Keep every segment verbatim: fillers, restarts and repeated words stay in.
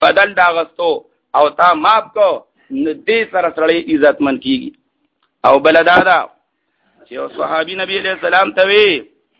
بدل دا غستو او تا ماف کو نو دې سره سړی عزتمن کیږي. او بل دا دا چې یو صحابي نبی علیہ السلام ته وی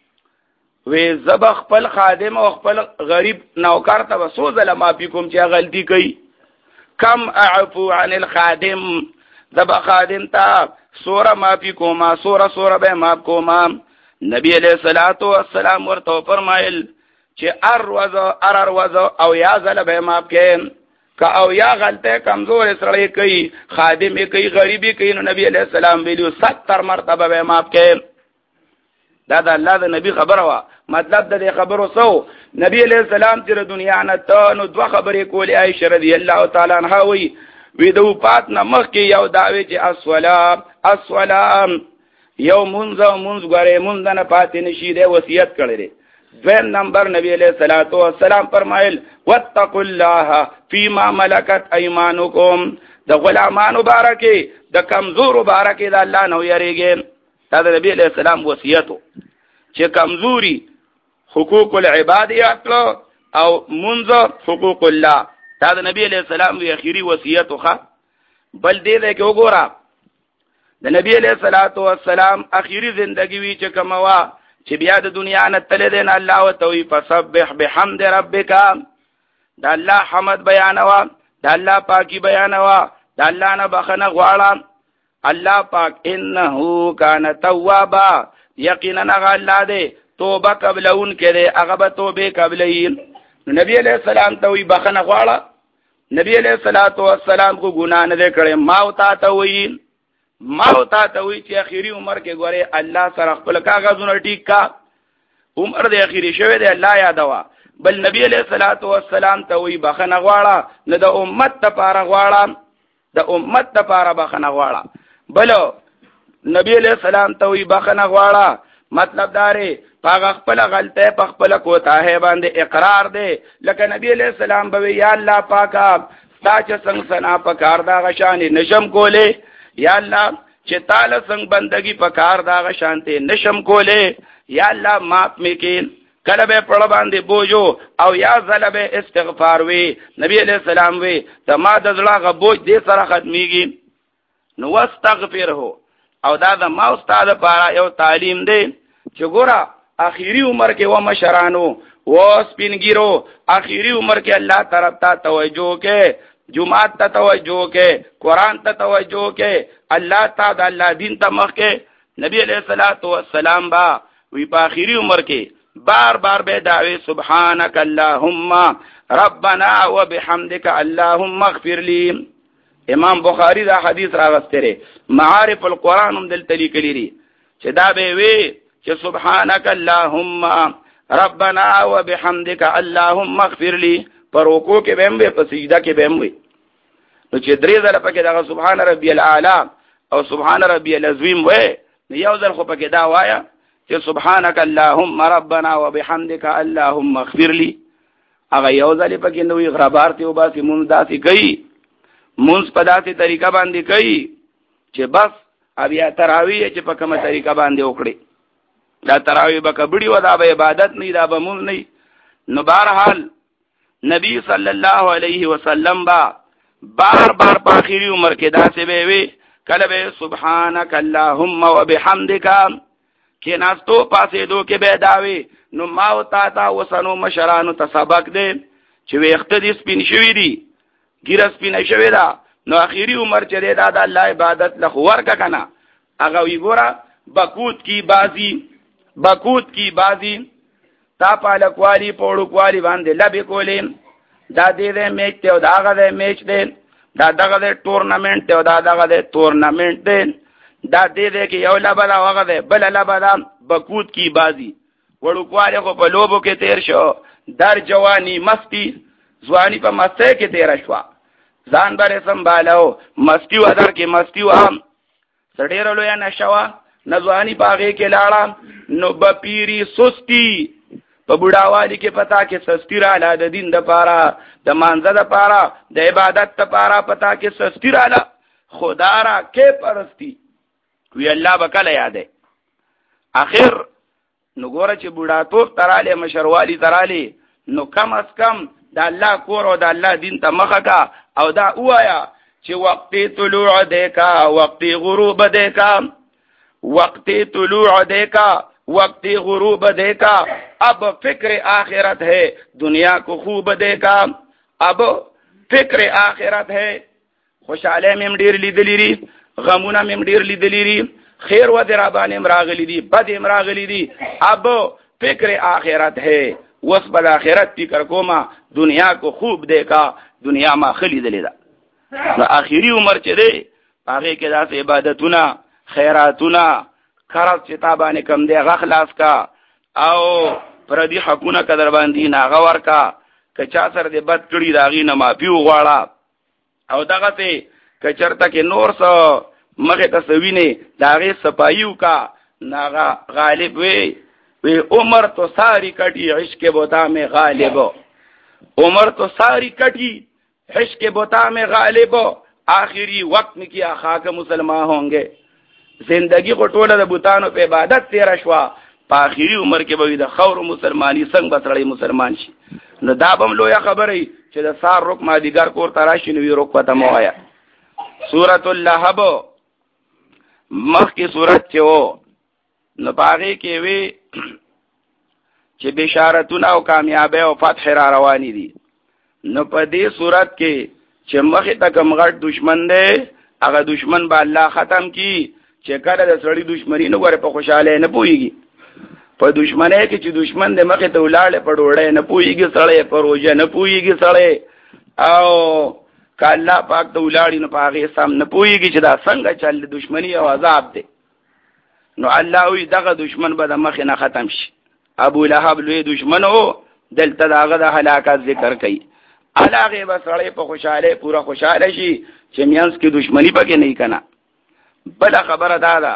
وی زب خپل خادم او خپل غریب نوکر ته وسو ځله معافي کوم چې غلطي کوي. کم اعفو عن الخادم، زب خادم ته سوره معافي کوما، سوره سوره به معاف کوما. نبی علیہ الصلوۃ والسلام ورته فرمایل چې ار وز ار وز او یا ځله به معاف کین که او یا غلطه کمزور سره کوي، خادم کوي، غریبي کوي، نو نبی علیہ السلام ویلو ستر مرتبه به معاف کین. دا د الله د نبی خبره وا. مطلب د دې خبرو سو نبی علیہ السلام چې دنیا نه ته نو دوه خبرې کولې. عائشہ رضی الله تعالی عنها وی وی د وفات نه مخکې یو داوی چې الصلاه الصلاه یو منځ منځ غره منځ نه پاتې نشي دی وصیت کړی. دویم نمبر نبی علیہ الصلوۃ والسلام فرمایل واتقوا الله فيما ملكت ايمانكم، د غلامانو بارکه د کمزورو بارکه د الله نو یریږي. دا د نبی علیہ السلام وصیتو چې کمزوري حقوق العباد یاکلو او منځ حقوق الله. دا د نبی علیہ السلام وی اخیری وصیتو ښه. بل دې ده کې وګوره د نبی علیہ الصلوۃ والسلام اخیری زندگی وی چې کموا چې بیا د دنیا نه تل دین الله وتوي فسبح بحمد ربک، د الله حمد بیانوا، د الله پاکي بیانوا، د الله نه بخنه غواړه. الله پاک انه کان توابا، یقینا الله دې توبه قبلون کړي، هغه به توبه قبلین. نبی علیہ السلام ته وی بخنه غواړه. نبی علیہ الصلوۃ والسلام کو ګناه نه کړي، ما او تا ته وی ما او تا ته وی چې اخیری عمر کې ګوره الله سره خپل کاغذونه ټیک کا، عمر د اخیری شوه دی الله یادوا. بل نبی علیہ الصلوۃ والسلام ته وی بخنه غواړه، نه د امت لپاره غواړه، د امت لپاره بخنه غواړه. بل نبی علیہ السلام ته وی بخنه غواړه، مطلب داره پاغه خپل غلطه په خپل کوتاه باندې اقرار دی. لکه نبی علیہ السلام به یا الله پاکا تا چې څنګه سنا په کار دا غشانې نشم کوله، یا الله چې تعالی څنګه بندگی په کار دا غشانته نشم کوله، یا الله معاف میکین. کله به پړ باندې بوجو او یا زلبه استغفار وی. نبی علیہ السلام وی ته ما د زړه غ بوج دې سره ختميږي. نو واستغفره، او دا د ما استاد لپاره یو تعلیم دی چې ګوره اخیری عمر کې و مشرانو و سپینګیرو اخیری عمر کې الله طرف ته توجه کې، جمعات ته توجه کې، قران ته توجه کې، الله تعالی الله دین ته مخ کې. نبی علیہ الصلوۃ والسلام با وی په اخیری عمر کې بار بار به دعوی سبحانك اللهم ربنا وبحمدك اللهم اغفر لي. امام بخاری دا حدیث راغستره، معارف القرآن هم دلته لیکلی دي چې دا به وی چې سبحانك اللهم ربنا وبحمدك اللهم اغفر لي، پر رکوع کې به هم په سجده کې به هم وي. نو چې درې ځله پکې دا سبحان ربي الاعلى او سبحان ربي العظیم وای، نو یو ځل خو پکې دا وایا چې سبحانك اللهم ربنا وبحمدك اللهم اغفر لي. هغه یو ځل پکې نو غربار ته وباسي مونږ داسې کوي، مونږ په داسې طریقه باندې کوي چې بس بیا تراویح چې په کومه طریقه باندې وکړي. دا تراویح به کبړی و، دا به عبادت نه، دا به مونږ نه. نو بهرحال نبی صلی الله علیه وسلم با بار بار په اخیری عمر کې داسې به وي، کله به سبحانك اللهم وبحمدك کې ناستو پاسې دو کې به داوي. نو ما او تا تا وسنو مشرانو ته سبق دی چې وخت دې سپین شوی دی، ګیره سپین شوی دا. نو اخیری عمر چې دا د الله عبادت له ورکا کنه، هغه وی ګوره بکوت کی بازی بکوت کی بازی تا پالکوالی پوڑکوالی باندې لبی کولین. دا دې دې میچ ته او دا هغه دې میچ دی، دا دغه دې ټورنمنت ته او دا دغه دې ټورنمنت دی. دا دې دې کې یو لبلا هغه دې بل لبلا بکوت کی بازی. وړکوالی خو په لوبو کې تیر شو، در جوانی مستی ځواني په مستی کې تیر شو، ځان باندې سنبالو مستی و در کې مستی و هم سړیر لویا نشوا نځوانی پاغه کې لاړه. نو بپیری سستی په بډاوالی کې پتا کې سستی را لا د دین د پاره، د مانزه د پاره، د عبادت د پاره پتا کې سستی را لا خدا را کې پرستی وی الله بکله یاده. اخر نو ګوره چې بډا توپ تراله مشروالی تراله، نو کم از کم دا الله کور او دا الله دین ته مخه کا او دا وایا چې وقت طلوع دیکا وقت غروب دیکا وقت طلوع دیکا وقت غروب دیکا اب فکر آخرت ہے دنیا کو خوب دیکا اب فکر آخرت ہے خوشاله مم ډیر لیدلی ری غمونه مم ډیر لیدلی ری خیر و درابان امراغلی دی بد امراغلی دی اب فکر آخرت ہے وس بل آخرت فکر کوما دنیا کو خوب دیکھا دنیا ما خلی دلی دا آخری عمر چه دی هغه کې داس عبادتونه خیراتونه قرض چې تابانه کم دی غخلاص کا او پردي حقونه قدر باندې ناغه ورکا کچا سر دې بد کړی داغي نه مافي وغواړه او دغه ته کچرته کې نور څه مغه تسوینه داغه صفایو کا ناغه غالب وی وی عمر تو ساری کٹی عشق بوتا میں غالب عمر تو ساری کٹی عشق بوتا میں غالب آخری وقت میں کیا خاک مسلمان ہوں گے زندگی کو ټوله د بوتانو په عبادت تیر شوا په آخری عمر کې به د خور مسلمانی څنګه بسړی مسلمان شي نو دا بم لویا خبره چې د سار رک ما دیګر کور تراشي نو رک پته مو آیا سورۃ اللهب مخ کی سورۃ چې و نو باغې کې وی چې بشارتونه او کامیابی او فتح را روانې دي نو په دې صورت کې چې مخې ته کوم غټ دشمن دی هغه دشمن به الله ختم کی چې کله د سړی دشمنی نه غره په خوشاله نه پويږي په دشمنه کې چې دشمن د مخې ته ولاړ په ډوړې نه پويږي سړی په روزه نه پويږي سړی او کله پاک ته ولاړ نه پاغه سم نه پويږي چې دا څنګه چل دشمنی او عذاب دی نو الله وی دغه دشمن به د مخ نه ختم شي ابو لهب لوی دشمن او دلته داغه د هلاکت ذکر کوي علاوه به سړی په خوشاله پورا خوشاله شي چې میانس کې دشمنی پکې نه کنا بل خبره دا ده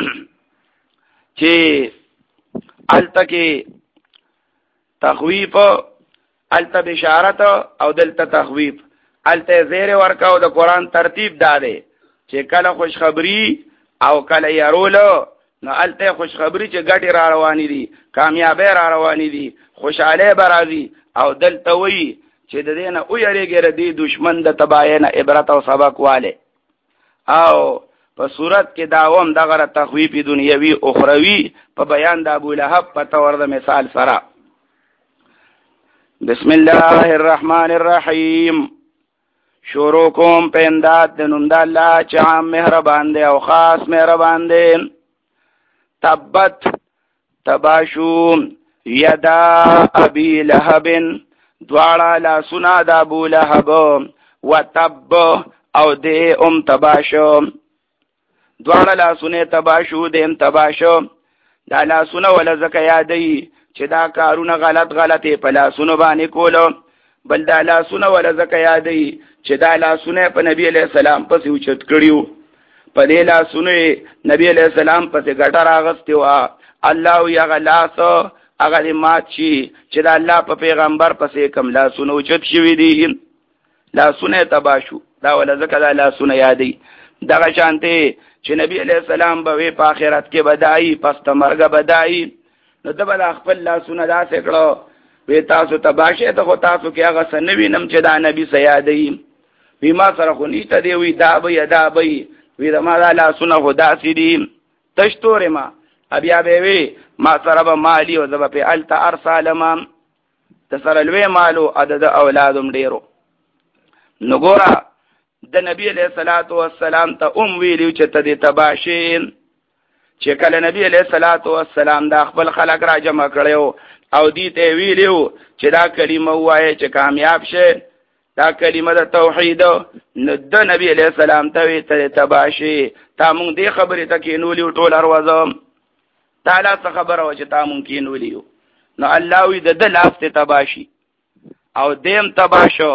چې التکه تخویف الته بشارت او دلته تخویف الته زیر ورکا او د قران ترتیب داده چې کله خوشخبری او کله يرولو نو الته خوشخبری چې ګټي را روانې دي کامیابی را روانې دي خوشاله برازي او دلته وی چې د دینه او یریږي ردی دشمن د تباینه عبرت او سبق والے او په صورت کې داوم دغه تخویف دنیوي اخروی په بیان د ابو لهب په تور د مثال سره بسم الله الرحمن الرحیم شروع کوم په انداد د نوم د الله چې عام مهربان دی او خاص مهربان دی تبت تباشو یدا ابي لهب دواړه لا سنا د ابو لهب وتب او دې ام تباشو دواړه لا سونه تباشو دې ام تباشو دا لا سونه ولا زکه یادې چې دا کارونه غلط غلطه په لا سونه باندې کولو بل دا لا سونه ولا زکه یادې چې دا لا سونه په نبی عليه السلام پسې اوچت کړیو په دې لا سونه نبی عليه السلام پسې ګټه راغستې وا الله یا غلاس هغه مات شي چې دا الله په پیغمبر پسې کوم لا سونه اوچت شوی دي لا سونه تباشو دا ولا زکه دا لا سونه یادې دغه شانته چې نبی عليه السلام به په آخرت کې بدایي پس تمرګه بدایي نو د بل خپل لا سونه دا سکړو وی تاسو تباشه ته خو تاسو کې هغه سنوي نم چې دا نبی سیادې وی ما سره خو نیته دی وی دا به یدا به وی دا ما لا سونه خدا سیدی تشتور ما بیا به وی ما سره به مالی او زب په الت ارسال ما تسره لوی مالو عدد اولادم ډیرو نو ګورا د نبی علیہ الصلوۃ والسلام ته ام ویلو چې ته دې تباشین چې کله نبی علیہ الصلوۃ والسلام د خپل خلق را جمع کړو او دې ته ویلو چې دا کلمه وایي چې کامیاب شه دا کلمه د توحید نو د نبی علیہ السلام ته وی ته تباشی تا مونږ دې خبرې ته کینولې ټول اروازه تعالی څه خبره و چې تا مونږ کینولې نو الله وی د لاسته تباشی او دیم تباشو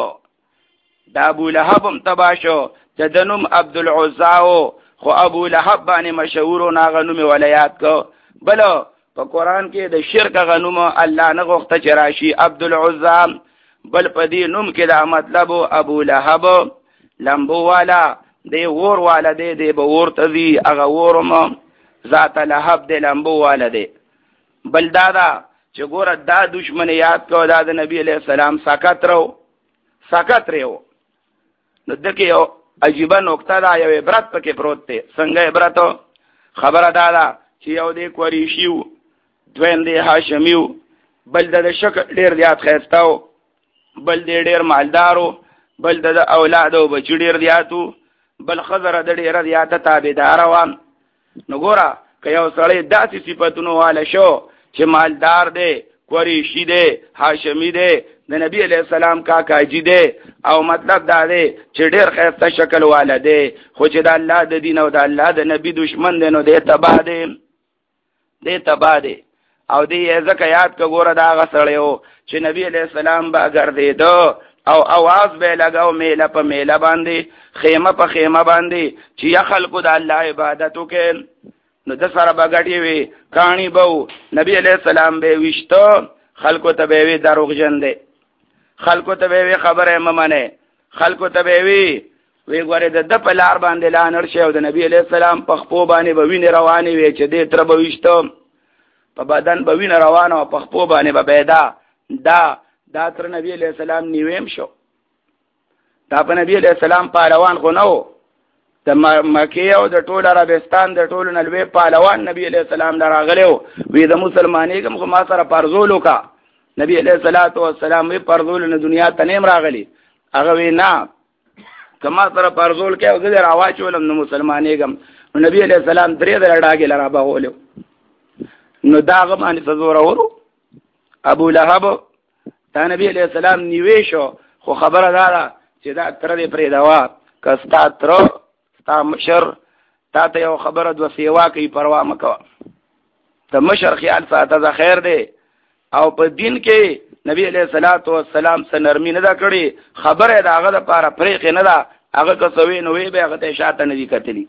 دا ابو لهب هم تباشو د دنوم عبد العزا خو ابو لهب باندې مشهور او ناغنوم ولایات کو بل په قران کې د شرک غنوم الله نه غوښته چې راشي عبد العزا بل په دې نوم کې دا مطلب ابو لهب لمبو والا دی ور والا دی دی به ورته دی هغه ورم ذات لهب دی لمبو والا دی بل دادا چې ګوره دا دشمن یاد کو دا د نبی علیہ السلام ساکت رو ساکت ریو نو دکې یو عجیبه نکته دا یو عبرت پکې پروت دی. څنګه عبرت؟ خبره دا ده چې یو دی قریشي و، دویم دی هاشمي و، بل د شکل ډېر زیات ښایسته و، بل دی ډېر مالدار و، بل د اولاد او بچي ډېر زیات و، بل ښځه د ډېره زیاته تابعداره وه. نو ګوره که یو سړی داسې صفتونو واله شو چې مالدار دی، قریشي دی، هاشمي دی، د نبی علیہ السلام کاکاجي دی، او مطلب دا دی چې ډېر ښایسته شکل واله دی، خو چې د الله د دین او د الله د نبی دشمن دی نو دی تباه دی دی تباه دی. او دی یې ځکه یاد که ګوره د هغه سړی و چې نبی علیہ السلام به ګرځېده او اواز به لګاو میله په میله باندې، خیمه په خیمه باندې چې یا خلکو د الله عبادت وکړي نو د سره به ګټې وي، کاڼي به و، نبی علیہ السلام به ویشته، خلکو ته به وي دروغجن دی، خلکو ته به وي خبره مه منئ، خلکو ته به وي وی ګورې د ده په لار باندې لانړ شي او د نبی علیہ السلام په خپو باندې به وینې روانې وي چې دې تره به ویشته، په بدن به وینه روانه او په خپو باندې به پیدا دا دا تر نبی علیہ السلام نیویم شو. دا په نبی علیہ السلام پهلوان خو نه و، د مکې او د ټول عربستان د ټولو نه لوی پهلوان نبی علیہ السلام له راغلی و. وی د مسلمانېږم خو ما سره پرزول وکړه. نبی علیہ الصلوۃ والسلام وی پرزول نه دنیا ته نیم راغلی. هغه وی نه که ما سره پرزول کې او زه در اواچولم نو مسلمانېږم. نو نبی علیہ السلام درې ځله ډاګې له رابغولې نو دا هغه باندې څه زورور و. ابو لهب دا نبی علیہ السلام نیوی شو، خو خبره دا ده چې دا تره دې پرېږدوه که ستا تره ستا مشر تا ته یو خبره دوه سیوا کوي پروا مه کوه، د مشر خیال ساته زه خیر دی. او په دین کې نبی علیہ الصلوۃ والسلام څه نرمي نه ده کړې، خبره د هغه دپاره پرېښې نه ده، هغه که څه وی نو وی به هغه ته شاته نه دي کتلي.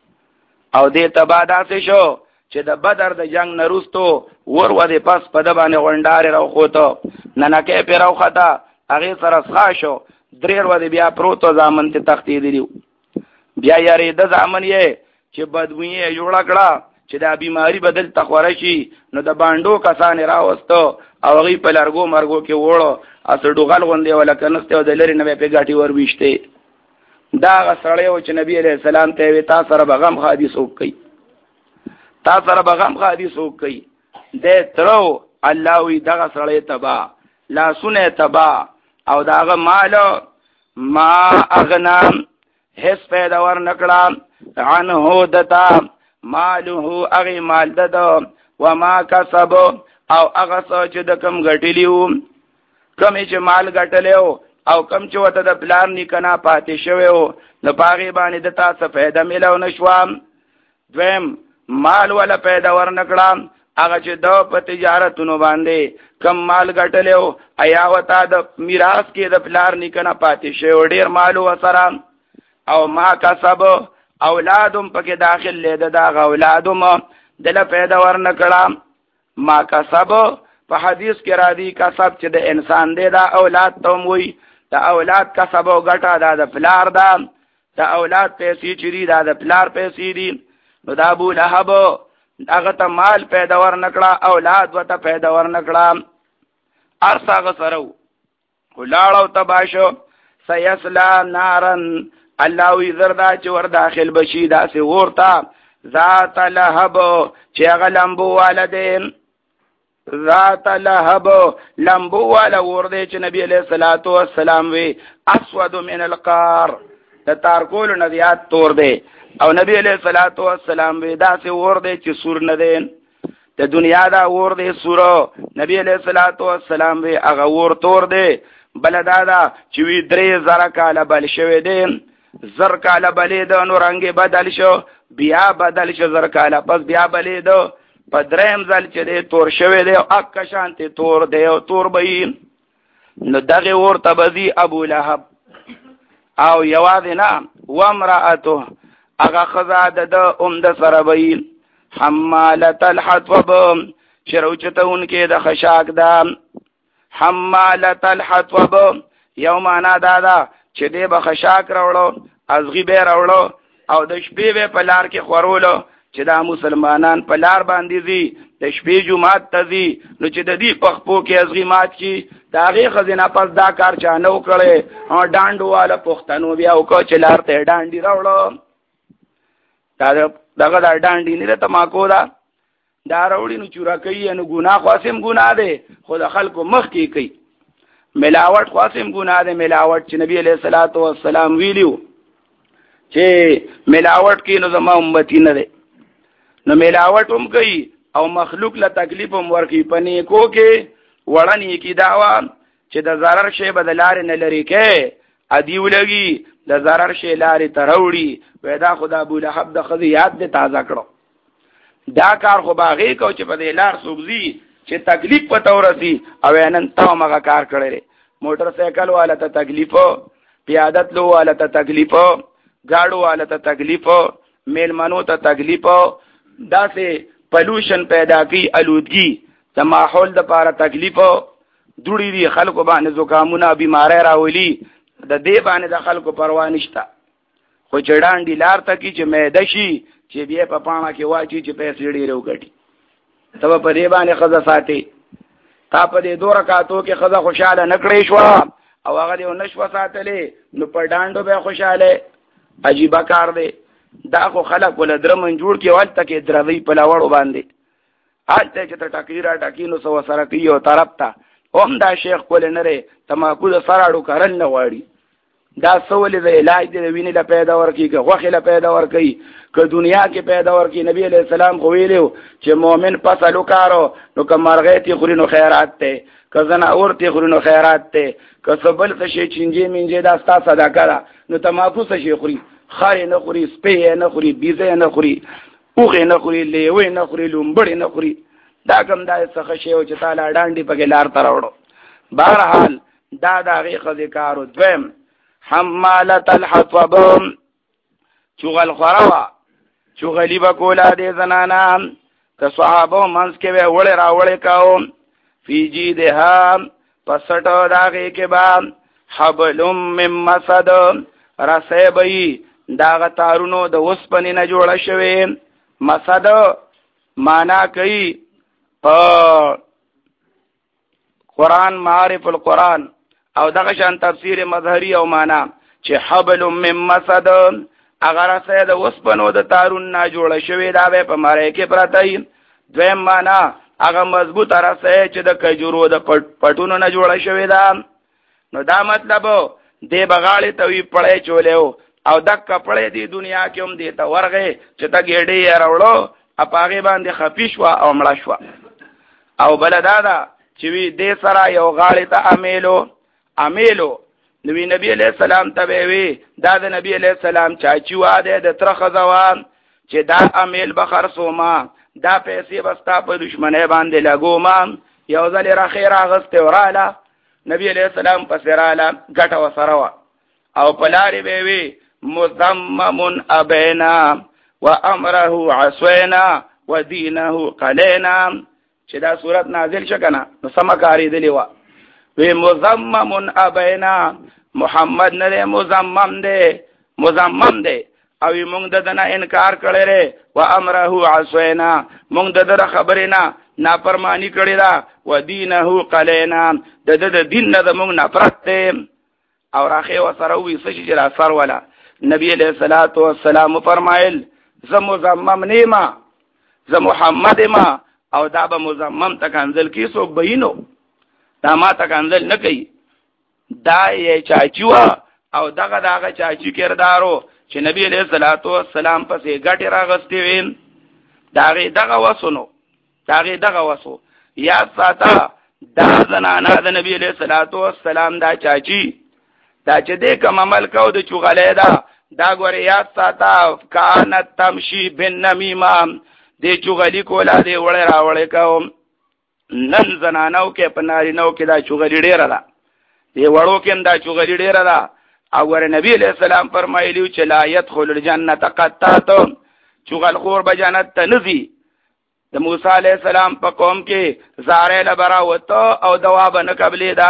او دې تبا داسې شو چې د بدر د جنگ نه وروستو ور ودې پس په ده باندې غونډارې راوخوته، ننکۍ پرې راوخته، هغې سره څښا شو، درې ورځې بیا پروت و زامن ته تښتېدلي و. بیا یارېده زامن یې چې بدبویي یې جوړه کړه چې دا بیماري به دلته خوره شي، نو د بانډو کسان یې راوسته او هغوی په لرګو مرګو کې وړو، هسې ډوغل غوندې وه لکه نستې او د لرې نه به یې پې ګاټې ور ویشتې. دا هغه سړی و چې نبي علیہ السلام ته یې وې تا سره به غم ښادي څوک کوي، تا سره به غم ښادي څوک کوي. دی تره و، الله وی دغه سړی تباه، لاسونه یې تباه، او د هغه مال ما اغنا هیڅ پیدا ور نکړه عنه دتا ماله هغې مال د ده وما کسب او هغه څه چې د کم ګټلي وو، کمې چې مال ګټلی و او کم چې ورته د پلار نیکه نه پاتې شوی و نو په هغې باندې د تا څه پیدا میلو نه شوه. دویم مال وله پیدا ور نکړه هغه چې د په تجارتونو باندې کم مال ګټلی و، ایا ورته د میراث کې د پلار نیکه نه پاتې شوی و ډېر مال و سره. او ما کسب اولادم پکې داخل لی د دغه اولادم دله پیدا ور نه کړه. ما کسب په حدیث کې راځي کسب چې د انسان دی دا اولاد ته هم وایي، د اولاد کسب او ګټه دا د پلار ده، د اولاد پیسې چې دي دا د پلار پیسې دي. نو د ابو لهب هغه ته مال پیدا ور نه کړه، اولاد ورته پیدا ور نه کړه، هر څه هغه سره و، خو لاړ او تباه شو. سیصلا نارن الله وی زر دا چې ور داخل بشي داسې اور ته ذات لهب چې هغه لمبو واله دی، ذات لهب لمبو والا ور دی چې نبی علیہ الصلوۃ والسلام وی اسود من القار د تارکول نه زیات تور دی، او نبی علیہ الصلوۃ والسلام وی داسې ور دی چې سور نه دی، د دنیا دا ور دی سور. نبی علیہ الصلوۃ والسلام وی هغه ور تور دی. بل دا دا چې وی درې زره کاله بل شوی دی، زر کاله بلې ده نو رنګ بدل شو، بیا بدل شو زر کاله پس بیا بلې ده، په دریم ځل چې دی تور شوی دی او اکه شانتې تور دی او تور به یي. نو دغې اور ته به ځي ابو لهب او یوازې نه وامرأته هغه ښځه د ده هم د سره به یي حمالة الحطب چې راوچتونکې د خشاک ده. حمالة الحطب یو معنا دا ده چې دی به خشاک راوړو، ازغي به یې راوړو او د شپې به په لار کې خورولو چې دا مسلمانان په لار باندې ځي د شپې جمعات ته ځي نو چې د دې پخپو کې ازغیمات کی د هغې ښځې نه پس دا کار چا نه وکړی ډانډو والا پښتنو بیا وکړه چې لار ته یې ډانډي راوړه دا دغه دا ډانډي نه ده تماکو ده دا راوړي نو چوره کوي نو ګناه خو هسې هم ګناه دی خو د خلکو مخکې کوي ملاوټ خو هسې هم ګناه دی ملاوټ چې نبي علیه الصلاة والسلام ویلي چې ملاوټ کوي نو زما امتي نه دی نو ملاوټ هم کوي او مخلوق له تکلیف هم ورکوي په نیکو کې وړه نیکي دا وه چې د ضرر شی به د لارې نه لرې کوي ادي ولګي د ضرر شی لارې ته راوړي وایي دا خو د ابولهب د ښځې یاد دې تازه کړو دا کار خو به هغې کو چې په دې لار څوک ځي چې تکلیف په ته ورسي او نن ته هم هغه کار کړی دی موټر سایکل والا ته تکلیف پیاده تلو والا ته تکلیف ګاډو والا ته تکلیف میلمنو ته تکلیف داسې پلوشن پیدا کوي الودګي د ماحول دپاره تکلیف دوړي دي خلکو باندې زکامونه بیماری راولي د دې باندې د خلکو پروا نشته خو چې ډانډي لار ته کي چې میده شي چې بیا په پاڼه کې واچي چې پیسې ډېرې وګټي ته به په دې باندې ښځه ساتې تا په دې دوه رکعتو کې ښځه خوشحاله نه کړې شوه او هغه دې ونه شوه ساتلې نو په ډانډو به خوشحاله عجیبه کار دی دا خو خلک ول درمن جوړ کې هلته کې دروي په لاوړو باندې هلته چې ته ټکي را ټکي نو څه ورسره کوي یو طرف ته هم دا شیخ کول نه دی تماکو د سراړو کرل نه غواړي دا څه ولې د علاج دی د وینې له پیدا ورکوي که غوښې له پیدا ورکوي که دنیا کې پیدا ورکوي نبي علیه السلام خو ویلي چې مؤمن فصل وکارو نو که مرغۍ تی خوري نو خیرات دی که زناور تی خوري نو خیرات دی که څه بل څه شی چینجې مینجې دا ستا صدقه ده نو تماکو څه شی خوري خر یې نه خوري سپی یې نه خوري بیزه یې نه خوري اوښ یې نه خوري لیوه یې نه خوري لومبړ یې نه خوري دا کوم دا څه شی و چې تا لا ډانډې پکې لار ته راوړو بهرحال دا د هغې ښځې کار و دویم حمالة الحطب چغل خوره وه چغلي به کوله دې زنانه که صحابو منځ کې به وړې راوړې کوو فی جیدها په سټو د هغې کې به حبل من مسد رسۍ به وي د هغه تارونو د اوسپنې نه جوړه شوې مسد معنا کوي په قرآن معارف القرآن او دغه شان تفسیر مظهری او معنا چې حبل من مسد هغه رسۍ د اوسپنو د تارون نه جوړه شوې دا به په مری کې پرته وي دویم معنا هغه مضبوطه رسۍ چې د کجورو د پټونو نه جوړه شوې ده نو دا مطلب دې بغاړې ته وي پړی چولی او دک کپړې دی دنیا کې هم دې ته ورغې چې ته ګېډې یې راوړو په هغې باندې خفي شوه او مړه شوه او بله دا ده چې وي دې سره یو غاړې ته امیلو امیلو نوی نبی علیہ السلام ته وی دا د نبی علیہ السلام چاچی واده د تر خزوان چې دا امیل بخر سوما دا پیسې بستا په دشمنه باندې لګو ما یو ځل را خیر اغسته وراله نبی علیہ السلام پس رااله ګټه وسره او پلاری به وی مذمم ابینا وامره عصینا ودینه قلینا چې دا صورت نازل شکنه نو سمکاری دی وا وی مذمم ابینا محمد نه مذمم دی مذمم دی او موږ د دنه انکار کړی ری و امره عصینا موږ د در خبرې نه نافرمانی کړی دا و دینه قلینا د د دین نه موږ نفرت دی او راخه وسره وی څه چې را سر ولا نبی علیہ الصلوۃ والسلام فرمایل ز مذمم نیما ز محمد ما او دا به مذمم تکنزل کی څوک بینو دا ما تکنزل نه کوي دا یې چاچیوا او دغه دغه چاچی کردارو چې نبی علیہ الصلوۃ والسلام پسې ګټه راغستې وین داغه دغه وسونو داغه دغه وسو یا ساته دا زنانه د نبی علیہ الصلوۃ والسلام دا چاچی دا چې دې کوم عمل کو د چغلې دا دا ګورې یا ساته کانت تمشي بالنمیمه دې چغلی کولا دې وړه راوړې کوم نن زنانو کې پنارینو کې دا چغلی ډیره ده دې وړو کې دا چغلی ډیره ده او ور نبی علیہ السلام فرمایلی چې لا يدخل الجنه قطات چغل خور به جنت ته نزي د موسی علیہ السلام په قوم کې زاره لبرا وته او دوا بن قبلې دا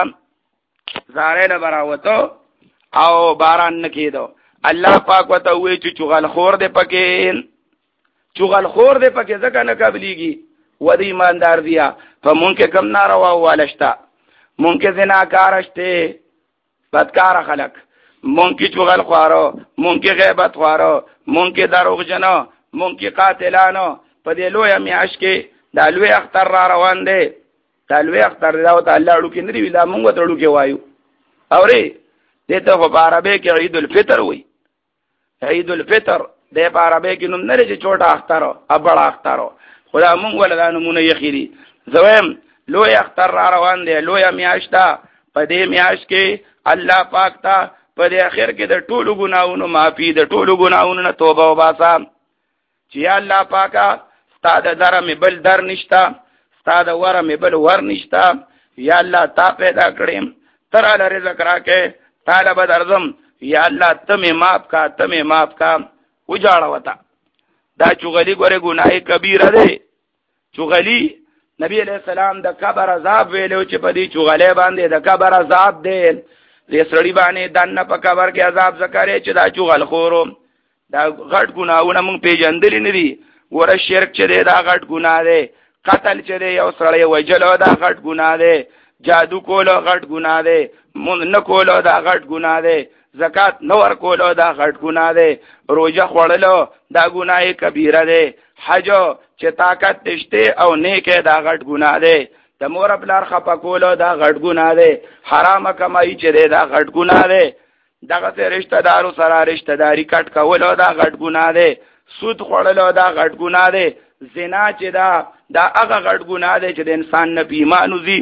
زاره لبرا وته او باران نکیدو الله پاک وته وی چې چغل خور دې پکې چغل خور دې پکې ځکه نه قبليږي و د ایماندار دیا په مونږ کې کم ناروا والشتا مونږ کې زناکار شته بدکار خلق مونږ کې چغل خوارو مونږ کې غیبت خوارو مونږ کې دروغجن مونږ کې قاتلانو په دې لوی میاش کې د لوی اختر را روان دي د لوی اختر دا ته الله اړو کې نه دی دا مونږ ته اړو کې وایو اوري دې ته په عربی کې عید الفطر وایي عید الفطر د په عربی کې نوم نه لري چې چوټه اختر او بڑا اختر خدا مونږ ولدا نمونه یخيري زویم لوی اختر را روان دی لوی میاش تا په دې میاش کې الله پاک تا په دې اخر کې د ټولو ګناہوں معافي د ټولو ګناہوں نه توبه وباسا چې الله پاکا ستاده در مې بل در نشتا ستاده ور مې بل ور نشتا یا الله تا پیدا کړم تر ال رزق راکې تعالی به درځم یا الله ته مې معاف کا ته مې معاف کا وجاړه وتا دا چغلی ګوره ګناه کبیره ده چغلی نبی علیہ السلام د قبر عذاب ویلو چې په دې چغله باندې د قبر عذاب ده دې سړی باندې دنه په قبر کې عذاب زکرې چې دا چغل خورو دا غټ ګناونه مونږ پیژندل نه دي ور شرک چې دا غټ ګناه ده قتل چې یو سړی وجلو دا غټ ګناه ده جادو کولو غټ ګناه ده مون نه کولو دا غټ ګناه ده زکات نور کولو دا غټ ګناه ده روزه خوړلو دا ګناه کبیره ده حج چې طاقت تشته او نیکه دا غټ ګناه ده د مور خپل خپه کولو دا غټ ګناه ده حرام کمایي چې دا غټ ګناه ده دغه سره رشتہ دارو سره رشتہ داری کټ کولو دا غټ ګناه ده سود خوړلو دا غټ ګناه ده زنا چې دا دا هغه غټ ګناه ده چې د انسان نه ایمان وزي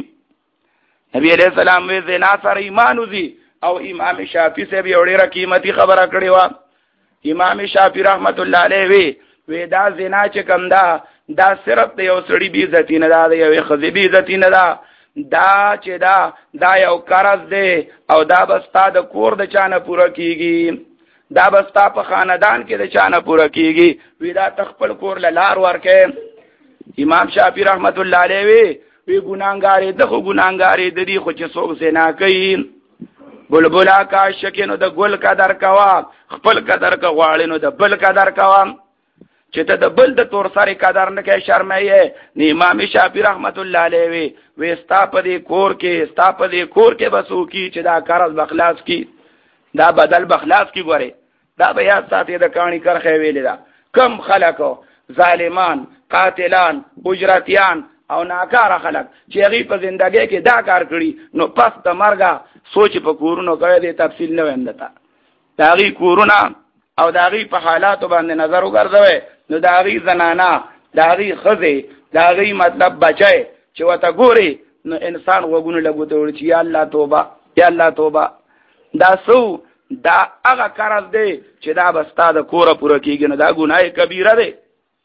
نبی علیہ السلام وی زنا سره ایمان وزي او امام شافعی سے بھی اوري قیمتي خبره کړې و امام شافعی رحمت الله علیه وی وی دا زنا چې کم دا دا صرف د یو سړي بی عزت نه دا یو خزي بی عزت نه دا دا چې دا دا یو قرض دی او دا بستا د کور د چانه پوره کیږي دا بستا په خاندان کې د چانه پوره کیږي وی دا تخپل کور لار ورکه امام شافعی رحمت الله علیه وی وی ګناګارې د خو ګناګارې د دې خو چې څوک زنا کوي بلبلا کا شکینو د ګل قدر کوا خپل قدر کا غواړینو د بل قدر کوا چې ته د بل د تور سره قدر نه کې شرمایې نه امام شافعی رحمت الله علیه وی وی ستا په دې کور کې ستا په دې کور کې بسو کی چې دا قرض بخلاص کی دا بدل بخلاص کی ګوره دا بیا ساتي د کہانی کرخه ویل دا کم خلکو ظالمان قاتلان اجرتیان او ناکار خلک چې هغه په زندګۍ کې دا کار کړی نو پس د مرګه سوچ په کورونو کوي د تفصیل نه وندتا داغي کورونه او داغي په حالاتو باندې نظر وګرځوي نو داغي زنانا داغي خزه داغي مطلب بچي چې وته ګوري نو انسان وګونو لګوته ورچ یا الله توبه یا الله توبه دا سو دا هغه قرض دی چې دا بستا د کوره پوره کیږي نو دا ګناه کبیره دی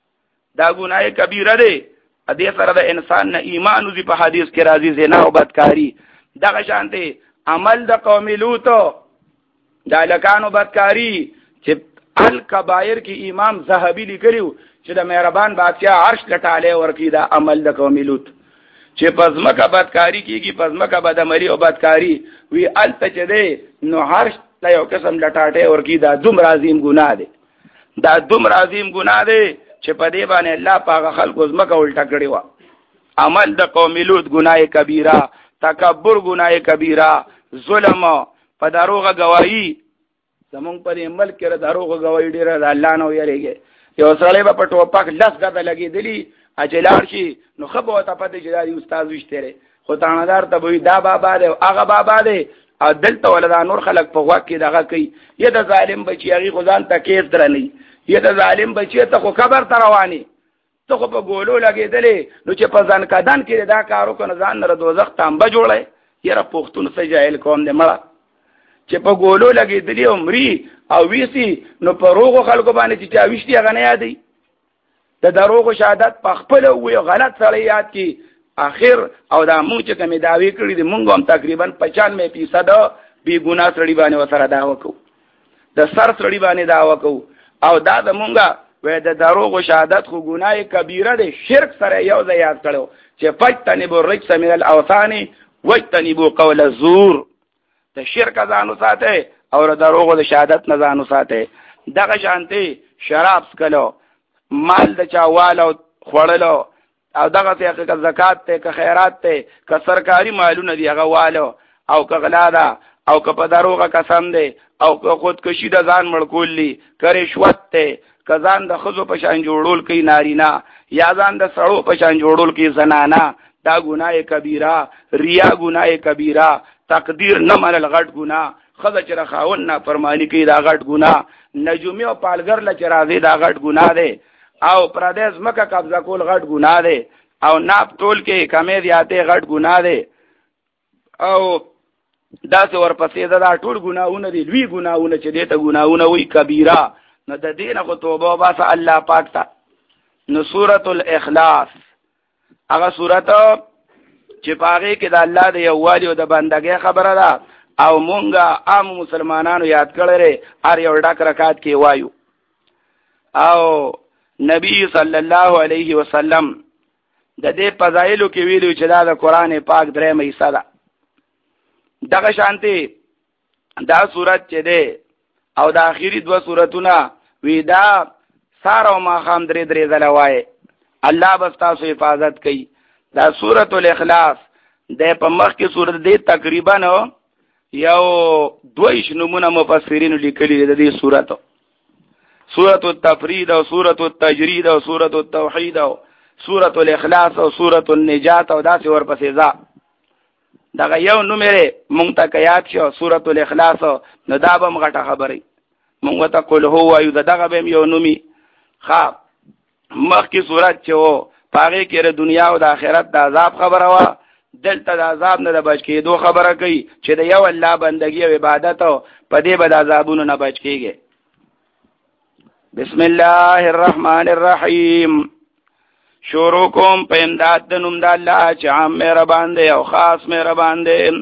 دا ګناه کبیره دی ا دې سره د انسان نه ایمان وزي په حدیث کې راځي زنا او بدکاری دغه شانتي عمل د قوم لوط د لکانو بدکاری چې الکبائر کې امام زهبی لیکلو چې د مهربان بادشاہ عرش لټاله ورکی دا عمل د قوم لوط چې پزماکه بدکاری کیږي پزماکه بدعملی او بدکاری وی ال تچده نو عرش ته یو قسم لټاټه ورکی دا دوم عظیم ګناه دی دا دوم عظیم ګناه دی چې په دې باندې الله پاک خلکو زمکه الټا کړی و عمل د قوم لوط ګناه کبیره تکبر ګناه کبیره ظلم په دروغه گواہی زمونږ په ملک کې دروغه گواہی ډیره د الله نه ویریږي یو سړی په ټوپک لس غته لګیدلی اجلار شي نو خبره ته پته چې دا استاد وشتره خو تانادار ته وي دا بابا دی هغه بابا دی او دلته ولدا نور خلق په واک کې دغه کوي یا د ظالم بچی هغه خدان ته کیس درنی یا د ظالم بچی ته خو خبر ته رواني ته خو په ګولو لګیدلې نو چې په ځان کدان کې دا کارو کنه ځان نه دوزخ تامبه جوړه یره پښتون څه جاهل قوم دې مړه چې په ګولو لګیدلې عمرې او ویسي نو په روغو خلکو باندې چې چا وشتي هغه نه یادې د دروغ شهادت په خپل وی غلط سره یاد کی اخر او دا موږ چې کومې داوی کړې دي موږ هم تقریبا پچانوے فیصد بی ګناه سړي باندې وسره دا وکړو د سر سړي باندې دا وکړو او دا د مونږه وې د دروغ شهادت خو ګناه کبیره دی شرک سره یو ځای یاد کړو چې فجتنبوا الرجس من الاوثان واجتنبوا قول الزور د شرک ځانو ساته او د دروغ د شهادت نه ځانو ساته دغه شانتي شراب سکلو مال د چاوالو خوړلو او دغه څه که زکات ته که خیرات ته که سرکاري مالونه دی هغه والو او که غلا ده او که په دروغه قسم دی او که خودکشي د ځان مړکولی که رشوت ته که ځان د ښځو په شان جوړول کوي نارینه یا ځان د سړو په شان جوړول کوي زنانه دا ګناه کبیره ریا ګناه کبیره تقدیر نه منل غټ ګناه ښځه چې خاوند نافرماني کوي دا غټ ګناه نجومي او پالګر له چې راځي دا غټ ګناه دی او پردیس مکه قبضه کول غټ ګناه دی او ناپ تول کې کمې زیاتې غټ ګناه دی او داسې ورپسې دا ټول ګناهونه دي لوی ګناهونه چې دې ته ګناهونه وایي کبیره نو د دې نه خو توبه وباسه الله پاک ته. نو سورۃ الاخلاص هغه سورۃ چې په هغې کې د الله د یووالي او د بندګۍ خبره ده او مونږه عام مسلمانانو یاد کړی هر یو ډک رکعت کې وایو. او نبی صلی الله علیه وسلم د دې فضایلو کې ویلو چې دا د قرآن پاک درېیمه حصه ده. دغه شانتي دا سورت چې ده او د آخري دوه سورتونه وی دا سار او ماښام درې درې ځله وایي الله به ستاسو حفاظت کوي. دا سورۃ الاخلاص د په مخ کې سورت دی تقریبا یو دویش نمونه مفسرین لیکلي د دې سورت سورۃ التفرید او سورۃ التجرید او سورۃ التوحید او سورۃ الاخلاص او سورۃ النجات او داسې ورپسې ځه دغه یو نومره مونږ ته یاد شو سورۃ الاخلاص نو دا به مغټه خبرې مونږ ته قل هو وایو دغه به یو نومي ښه مخکې سورت چې و پاغې کې د دنیا او د آخرت د عذاب خبره وه دلته د عذاب نه د بچ کېدو خبره کوي چې د یو الله بندګي او عبادت او په دې به د عذابونو نه بچ کېږي. بسم الله الرحمن الرحیم شروع کوم په امداد د نوم د الله چې عام مهربان دی او خاص مهربان دی.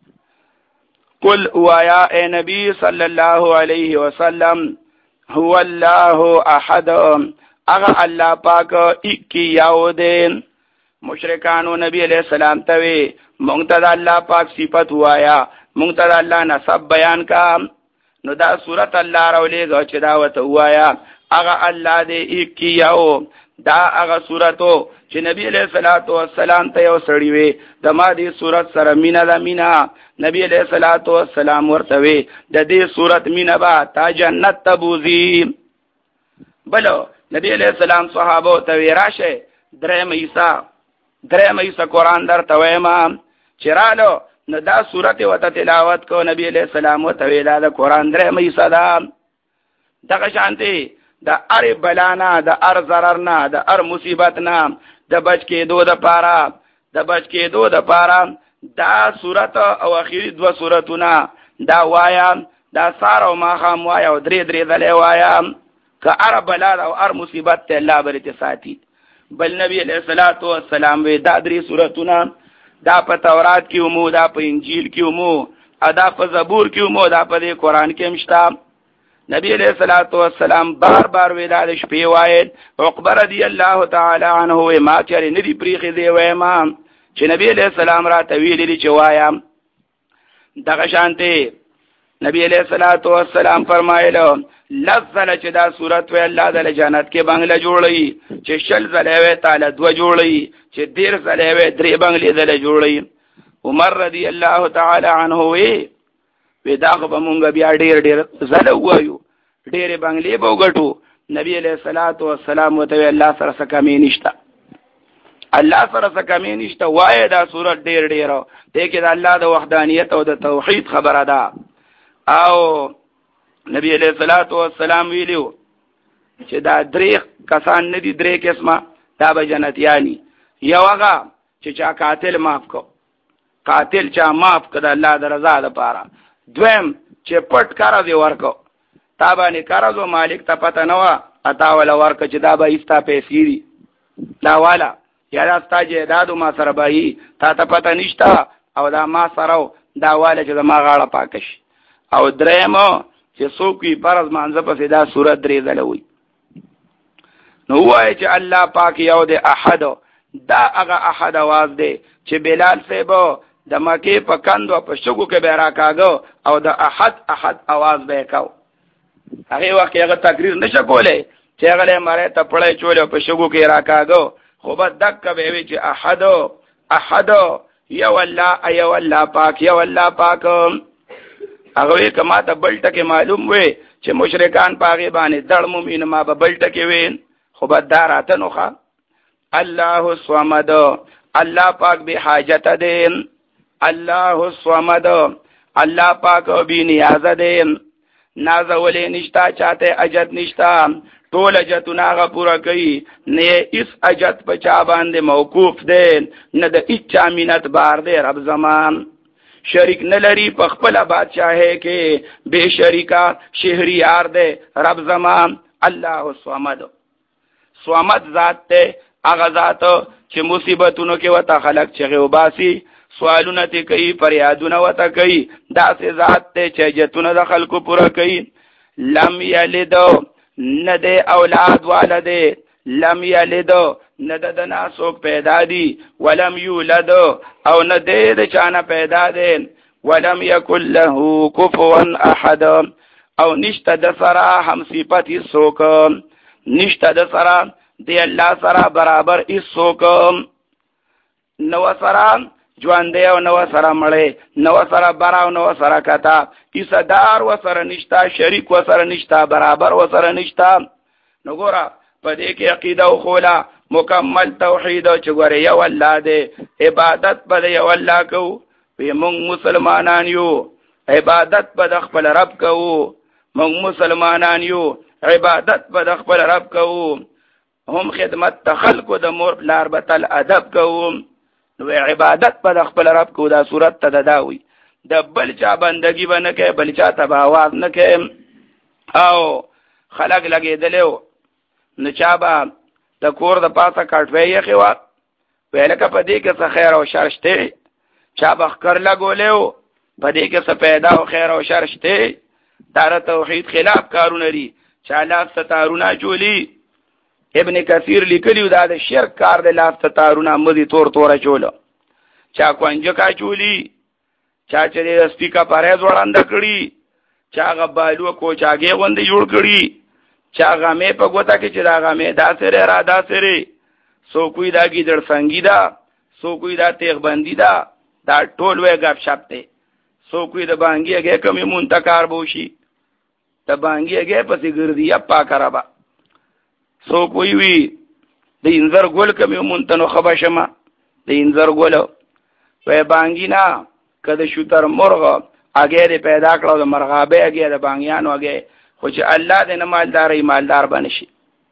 قل وایا اے نبی صلی الله علیه وسلم هو الله احد اغه الله پاک اکی یاو دی. مشرکانو نبی علیہ السلام ته وی مونږ ته د الله پاک صفت وایا مونږ ته د الله نسب بیان کا نو دا صورت الله راولېږه چې دا وته وایا اغه الله دی اکی یاو دا هغه صورتو چې نبی علیہ الصلوۃ والسلام ته یو سړی وي د ما دې صورت سره مینا د مینا نبی علیہ الصلوۃ والسلام ورته وي د دې صورت مینا با تا جنت تبوزی. بلو نبی علیہ السلام صحابه ته وی راشه درې مېسا درې مېسا قرآن در ته ویما چرالو نو دا صورت وته تلاوت کو نبی علیہ السلام ته وی دا قرآن درې مېسا دا دغه شانتي د ار بلانا د ار ضررنا د ار مصیبتنا د بچ کېدو د پاره د بچ کېدو د پاره دا صورت او اخیری دو صورتونه دا وایا دا سار او ماخام وایا او درې درې ځله وایا که ار بلا او ار مصیبت ته الله برته ساتي. بل نبی علیہ الصلوۃ والسلام وی دا درې صورتونه دا په تورات کې ومو دا په انجیل کې ومو ادا په زبور کې ومو دا په قرآن کې مشتا. نبی علیہ الصلوۃ والسلام بار بار ویلا د شپې وایي عقبه رضی الله تعالی عنه ما چره ندی پریخي دی وایم چې نبی علیہ السلام را تویل دي چې وایم دغه شانته نبی علیہ الصلوۃ والسلام فرمایله لذل چې دا صورت وی الله د جنت کې بنگله جوړي چې شل زله وی تعالی دو جوړي چې دیر زله وی درې بنگلې زله جوړي. عمر رضی الله تعالی عنه وی وی دا خو به مونږ بیا ډېر ډېر زله وایو ډېرې بنگلې به وګټو. نبی علیہ الصلوۃ والسلام وته الله سره څه کمی نشته الله سره څه کمی نشته وایي دا صورت ډېر ډېر دی کې د الله د وحدانیت او د توحید خبره ده. او نبی علیہ الصلوۃ والسلام ویلو چې دا درې کسان نه دي درې قسمه دا به جنتیانی. یو هغه چې چا قاتل معاف کو قاتل چا معاف کړه الله د رضا لپاره. دویم چې پټ کار دی ورکو تا باندې قرض مالک ته پته نه و اتا ولا ورکه چې دا به ایستا پیسې دي دا والا یا دا ستا جیداد ما سره به تا ته پته نشته او دا ما سره دا والا چې ما غاړه پاکش. او درېمو چې څوک یې فرض مانځه پسې دا صورت درې ځله وي نو وایي چې الله پاک یو دی احد. دا هغه احد आवाज دی چې بلال صاحب د مکې په کندو په شګو کې به راکاږو او د احد احد आवाज به کاو. هغه وخت هغه تقریر نشه کولای چې هغه ماره ته پړې چولې په شګو کې راکاږو خو به دک به وی چې احد احد یو الله یو الله پاک یو الله پاک. هغه کما ته بل ټکي معلوم وي چې مشرکان پاغي باندې دړ مومین ما به بل ټکي وین خو به داراته نوخه. الله الصمد الله پاک به حاجت دین. الله الصمد الله پاک به نیاز دین. ناز ولې نشتا چاته اجت نشتا ټول اجتونه هغه پورا کوي نه اس اجت په چا باندې موقوف دین نه د اچا مینت بار دی رب زمان. شریک نه لري په خپل بادشاہه کې بے شریکا شهریار دی رب زمان. الله الصمد صمد ذات ته هغه ذات چې مصیبتونو کې وته خلق چغه وباسي سوالونه ته کوي فریادونه وته کوي داسې ذات ته چې جتونه د خلکو پورا کوي. لم یلد نه د اولاد والده لم یلد نه د ناسوک پیدا دی ولم یولد او نه د چانه پیدا دی ولم یکن له کفوا احد او نشته د سره هم صفت هیڅوک نشته د سره دی الله سره برابر هیڅوک نو سره ژوند دی او نو سره مړی نو سره برا او نو سره کتا ایصدار و سره نشتا شریک و سره نشتا برابر و سره نشتا. نو ګوره په دې کې عقیده او خوله مکمل توحید چې ګوره یو الله دی عبادت به یو الله کوو وی مونږ مسلمانان یو عبادت به خپل رب کوو مونږ مسلمانان یو عبادت به خپل رب کوو هم خدمت ته خلکو د مور پلار به تل ادب کوو نو عبادت به خپل رب کوو. دا صورت ته داوي د بل چا بندگی به نه کوي بل چا ته به आवाज نه کوي او خلق لګېدلو نو چا به د کور د پاسه کټوي یې خوا ویلکه په دې کې څه خیر او شر شته چا به خکر لګولیو په دې کې څه پیدا او خیر او شر شته. دا توحید خلاف کارونه لري چا لاس ستارونه جوړي. ابن کثیر لیکلیو دا د شرک کار د لاس ستارونه مدي تور تور چولو چا کوانجکا چولی چا چې د سپیکا پرې ځوړاند کړي چا غبالو کو چاګه غوندې جوړ کړي چا غمه په ګوتا کې چې دا غمه دا سره را دا سره سو کوئی دا گیدړ څنګه دا سو کوئی دا تیغ بندي دا دا ټول وې غب شپته سو کوئی د بانګي هغه کمی منتکار بوشي د بانګي هغه پسې ګرځي اپا کرابا سو کوئی وی د انځر ګول کمی مونتنو خبشمه د انځر ګول وې بانګي نه کده شوتر مرغ هغه پیدا کړو د مرغابه هغه د بانګیانو هغه خو چې الله دې نه مالدار ای مالدار بنشي.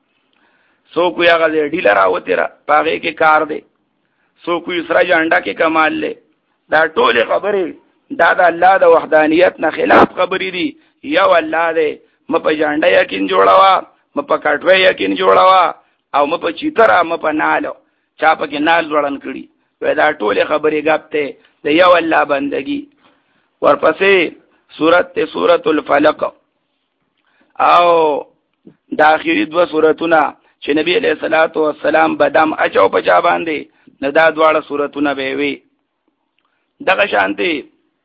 سو کوئی هغه ډیلر راوته را پاغه کې کار دی سو کوئی سره جانډا کې کمال لې دا ټول خبرې دا د الله د وحدانیت نه خلاف خبرې دي. یو الله دې م په جانډا یقین جوړوا م په کټوي یقین جوړوا او م په چیترا م په نالو چا په کې نال جوړن کړي وې دا ټول خبرې غبته د یو الله بندگی. ورپسې سورت ته سورۃ الفلق او د اخیری دو سوراتونه چې نبی علیہ الصلوۃ والسلام بدم اچو پچا باندې نه دا دواړه سوراتونه به وي دغه شانتي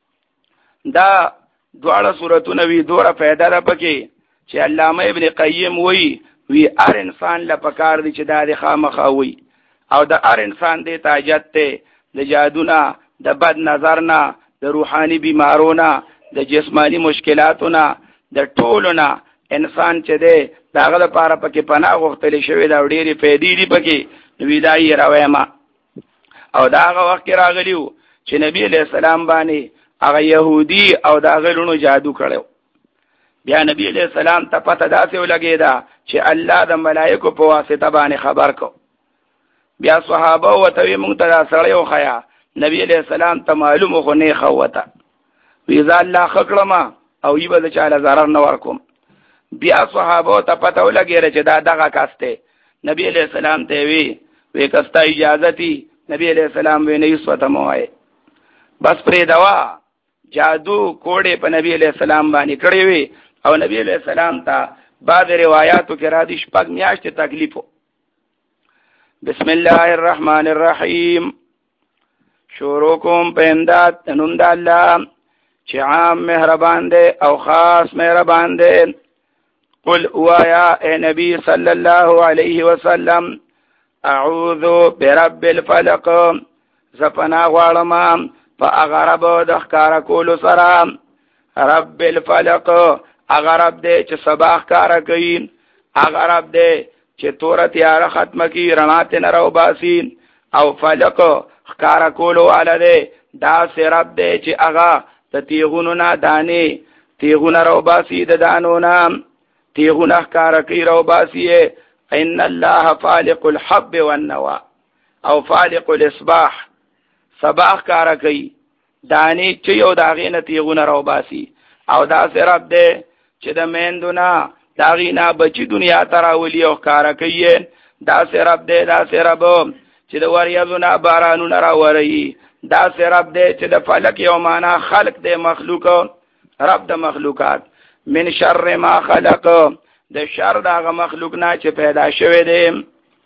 دا دواړه سوراتونه وی دوره پیدا را پکې چې علامه ابن قیم وی وی هر انسان لپاره دي چې دا د خامخا وي او د هر انسان د تاجت ته د جادونا د بد نظرنا د روحاني بیمارونو د جسمانی مشکلاتونو د ټولونه انسان چې دی داغه لپاره پکې پناه غوښتل شوی دا ډېری فائدې دي پکې نو دای راوېما او داغه وخت راغلیو چې نبی علیہ السلام باندې هغه يهودي او داغه لونو جادو کړو. بیا نبی علیہ السلام ته پته داسې ولګیدا چې الله د ملائکو په واسطه باندې خبر کو. بیا صحابه او ته مونږ ته سره یو خیا نبی علیہ السلام ته معلومه خو نه خوته وی ځا الله خکړما او یې به چاله zarar نه ورکوم. بیا صحابه ته پته ولګیره چې دا دغه کاسته نبی علیہ السلام ته وی وی کستا اجازه تی نبی علیہ السلام وی نه یسوته موای بس پرې دوا جادو کوډه په نبی علیہ السلام باندې کړی وی او نبی علیہ السلام ته بعض روایتو کې را دي شپږ میاشتې تکلیفو. بسم الله الرحمن الرحیم شروع کوم په امداد نوم د الله چې عام مهربان دی او خاص مهربان دی. قل اوایا اے نبی صلی الله علیه وسلم اعوذ برب الفلق زپنا غواړم په هغه رب د ښکارا کولو سره. رب الفلق هغه رب دی چې سبا ښکارا کوي، هغه رب دی چې تور تیاره ختمه کوي، رڼا ترې راوباسي. او فلق ښکارا کولو والا دی، داسې رب دی چې هغه د تیغونو نه دانې تیغونه راوباسي، د دانو نه تیغونه ښکارا کوي راوباسي. ان الله فالق الحب والنوى او فالق الاصباح، صباح ښکارا کوي دانې چې یو د هغې نه تیغونه راوباسي. او داسې رب دی چې د میندو نه د هغې نه بچي دنیا ته راولي او ښکارا کوي. داسې رب دی، داسې رب چې د وریځو نه بارانونه راوروي. داسې رب دی چې د فلک یو معنا خلق دی، مخلوق، رب د مخلوقات. من شر ما خلق، د شر د هغه مخلوق نه چې پیدا شوی دی.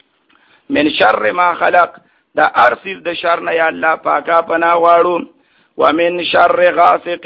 من شر ما خلق، د هر څیز د شر نه یا الله پاکه پناه غواړو. ومن شر غاسق،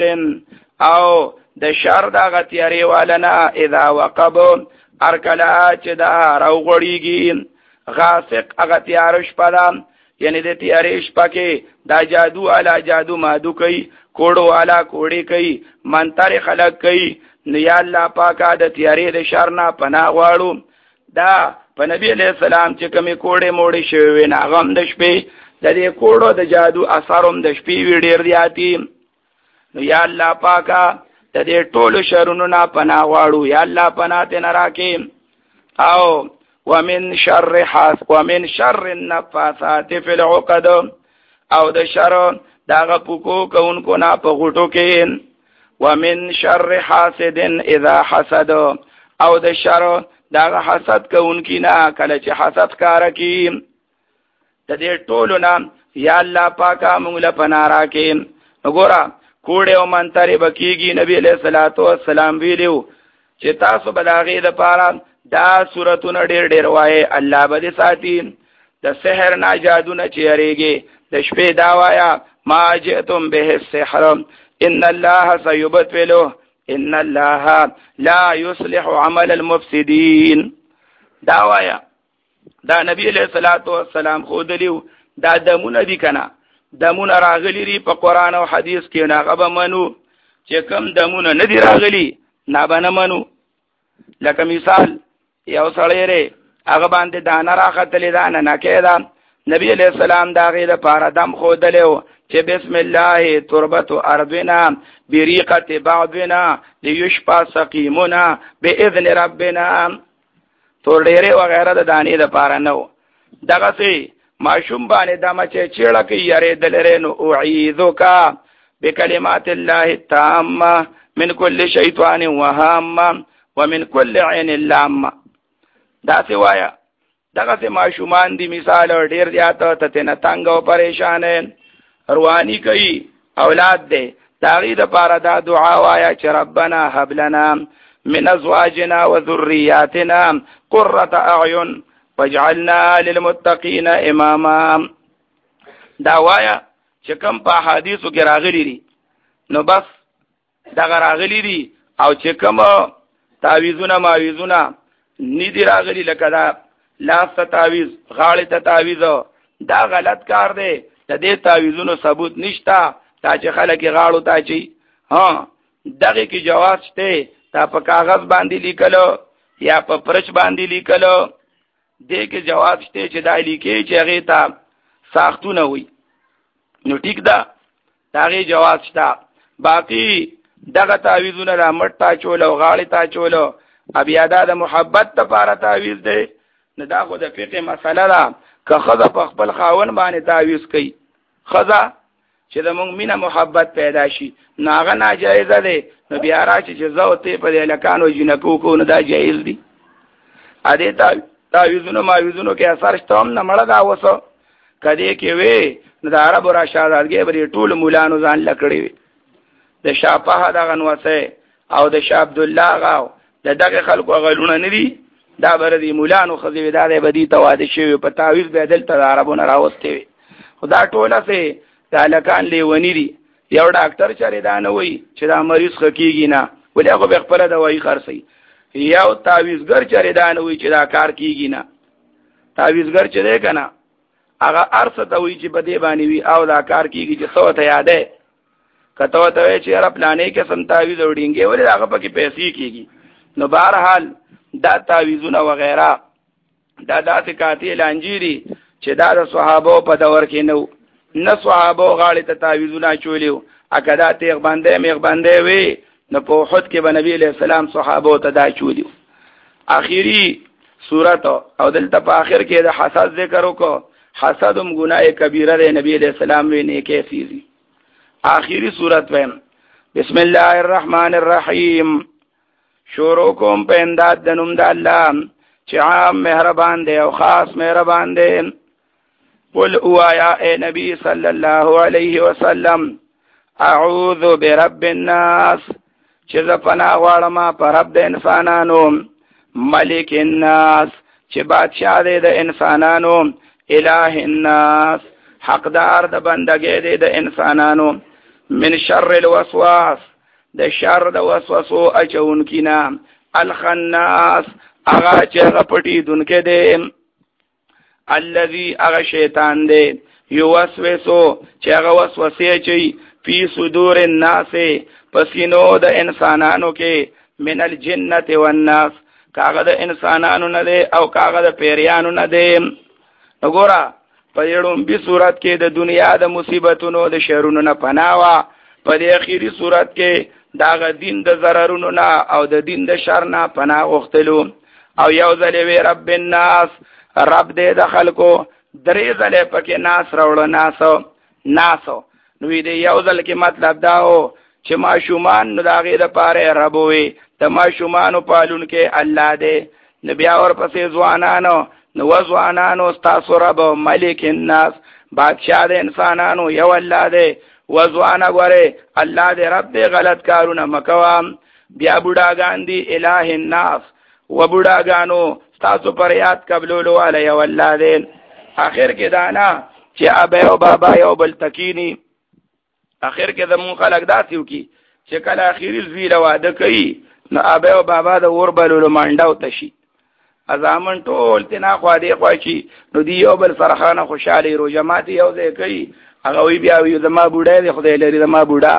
او د شر د هغه تیارې والا نه اذا وقب، هر کله چې دا راوغړېږي. غاسق هغه تیاره شپه ده، یعنی د تیارې شپه کې دا جادو والا جادو مادو کوي، کوړو والا کوړې کوي، منترې خلق کوي. نو یا الله پاکه د تیارې د شر نه پناه غواړو. دا په نبی علیہ السلام چې کومې کوړې موړې شوې وې، نه هغه هم د شپې د دې کوړو د جادو اثر هم د شپې وي ډېر زیاتي. نو یا الله پاکه د دې ټولو شرونو نه پناه غواړو، یا الله پناه ترې نه راکړې. او ومن شر حاسد، ومن شر النفاثات فی العقد، او د شر د هغه پوکو کوونکو نه په غوټو کې. ومن شر حاسد اذا حسد، او د شر د هغه حسد کوونکي نه کله چې حسد ښکاره کړي. د دې ټولو نه یا الله پاکه موږ له پناه راکړې. وګوره کوړې او منترې به کېږي. نبي علیه الصلاۃ والسلام ویلي چې تاسو به د هغې دپاره دا صورتونه ډېر ډېر وایي، الله به دې ساتي. د سحر نه جادو نه چې یریږي، د شپې دا وایه ما جئتم به السحر ان الله سيبطله ان الله لا يصلح عمل المفسدين. دا وایه دا نبی علیہ الصلوۃ والسلام خو دلیو. دا دمونه دي کنه، دمونه راغلي دي په قرآن او حدیث کې، هغه به منو. چې کم دمونه نه دي راغلي نه به نه منو. لکه مثال یو سړی دی، هغه باندې دانه راختلې ده، ننکۍ ده. نبی علیہ السلام د هغې دپاره دم ښودلی و چې بسم الله تربت ارضنا بریقة بعضنا لیشفى سقیمنا باذن ربنا. تور ډیرې وغیره د دانې دپاره نه و. دغسې ماشوم باندې دمه چې چیړه کوي یارېدل لرې، نو اعیذک بکلمات الله التامه من کل شیطان وهامه ومن کل عین لامه. داسې وایه. دغسې ماشومان دي مثال ډېر زیاته ته ترې نه تنګ او پریشان رواني کوي، اولاد دی. د هغې دپاره دا دعا وایه چې ربنا هب لنا من ازواجنا وذریاتنا قرة اعین واجعلنا للمتقین اماما. دا وایه چې کوم په احادیثو کې راغلي دي، نو بس دغه راغلي دي. او چې کوم تعویذونه ماویذونه ندي راغلي، لکه دا لاس ته تعویذ، غاړې ته تعویذ، دا غلط کار دی. د دې تعویذونو ثبوت نشته. دا چې خلک یې غاړو ته اچوي، ها دغې کې جواز شته. تا په کاغذ باندې لیکلو یا په پرچ باندې لیکلو، دې کې جواز شته چې دا لیکي چې هغې ته ساختونه وي، نو ټیک ده، د هغې جواز شته. باقي دغه تعویذونه را مټ ته اچول او غاړې ته اچولو، بیا دا د محبت دپاره تعویذ دی. نو دا خو د فقه مسله ده. که ښځه په خپل خاوند باندې تعویذ کوي، ښځه چې د موږ مینه محبت پیدا شي، نو هغه ناجایزه دی. نو بیا راشي چې زه او ته په دې هلکانو جینکو کوو، نو دا جایز دي. ا دې تعویذونو ماویذونو کې اثر شته هم نه مړه دا اوسه. که دې کې وې نو د عربو را شهزادګۍ به دې ټولو مولانو ځان له کړې وي. د شاه فهد هغه نوسۍ او د شاه عبدالله هغه د دغې خلکو هغه لونه نه دي، دا به د مولانو ښځې وې، دا دی به دې ته واده شوي په تعویذ به یې دلته د عربو نه راوستې وي. خو دا ټوله سې د هلکان لیوني دي. یو ډاکټر چرې دا نه وایي چې دا مریض ښه کېږي، نه، ولې هغه به خپله دوایي خرڅوي. یو تعویذګر چرې دا نه وایي چې دا کار کېږي، نه. تعویزګر چې دی کنه هغه ارث ته وی چې په دې باندې وی او دا کار کیږي چې څو ته یادې کته ته چې را پلانې کې سم تعویز وړينګي ولې هغه پکې پیسې کیږي نو بهرحال دا تعویزونه وغیرہ دا داسې کاتی لانجيري چې دا د صحابه په دور کې نو نه صحابه غاړه ته تعویزونه چولیو اکدا تیغ باندې میغ باندې وی نو په احد کې به نبی علیہ السلام صحابه ته دا چولیو اخیری صورت او دلته په اخر کې د حسد ذکر وکړو حسدم گناہ کبیره ده نبی علیہ السلام وی نه کیفیزی آخری صورت ویم بسم الله الرحمن الرحیم شروع کوم په امداد د نوم د الله چې عام مهربان دی او خاص مهربان دی قل اوایا اے نبی صلی الله علیه وسلم اعوذ برب الناس چې ز پناه غواړم په رب د انسانانو ملک الناس چې بادشاہ دی د انسانانو الہ الناس حقدار د بندګۍ دی د انسانانو من شر الوسواس د شر د وسوسو اچونکینا الخناس هغه چې غپټي دونکې دی الذي هغه شیطان دی یوسوسو چې هغه وسوسه چي فی صدور الناس پسینو د انسانانو کې من الجنه والناس کاغه د انسانانو نه دی او کاغه د پیریانو نه دی وګوره په یړم به صورت کې د دنیا د مصیبتونو د شرونو نه پناوا په دې اخیری صورت کې دا غ دین د ضررونو نه او د دین د شر نه پناه غوښتلو او یو ځلې وی رب الناس رب دې د خلکو درې ځلې پکې ناس راوړ ناسو ناسو نو دې یو ځل کې مطلب دا و چې ماشومان نو دا غي د پاره رب وي د ماشومانو پالون کې الله دې نبي اور پسې ځوانانو نو ځوانانو تاسو رب ملک الناس بادشاہ د انسانانو یو الله دې وځوانا غره الله دې رب دې غلط کارونه مکوام بیا بوډاګان دي الہ الناس و بوډاګانو تاسو پر یاد قبولولو علی یو الله دې اخر کې دانا چې ابا او بابا یو بل تکینی اخر کې زمون خلق داسیو کی چې کله اخیری زوی واده کوي نو ابا او بابا د اور بلولو منډاو تشي ازامن ټول تنا خو دې خوشي نو دی یو بل فرخانه خوشاله رو جماعت یو ځای کوي هغه وی بیا وی زما بوډا دی خدای لري زما بوډا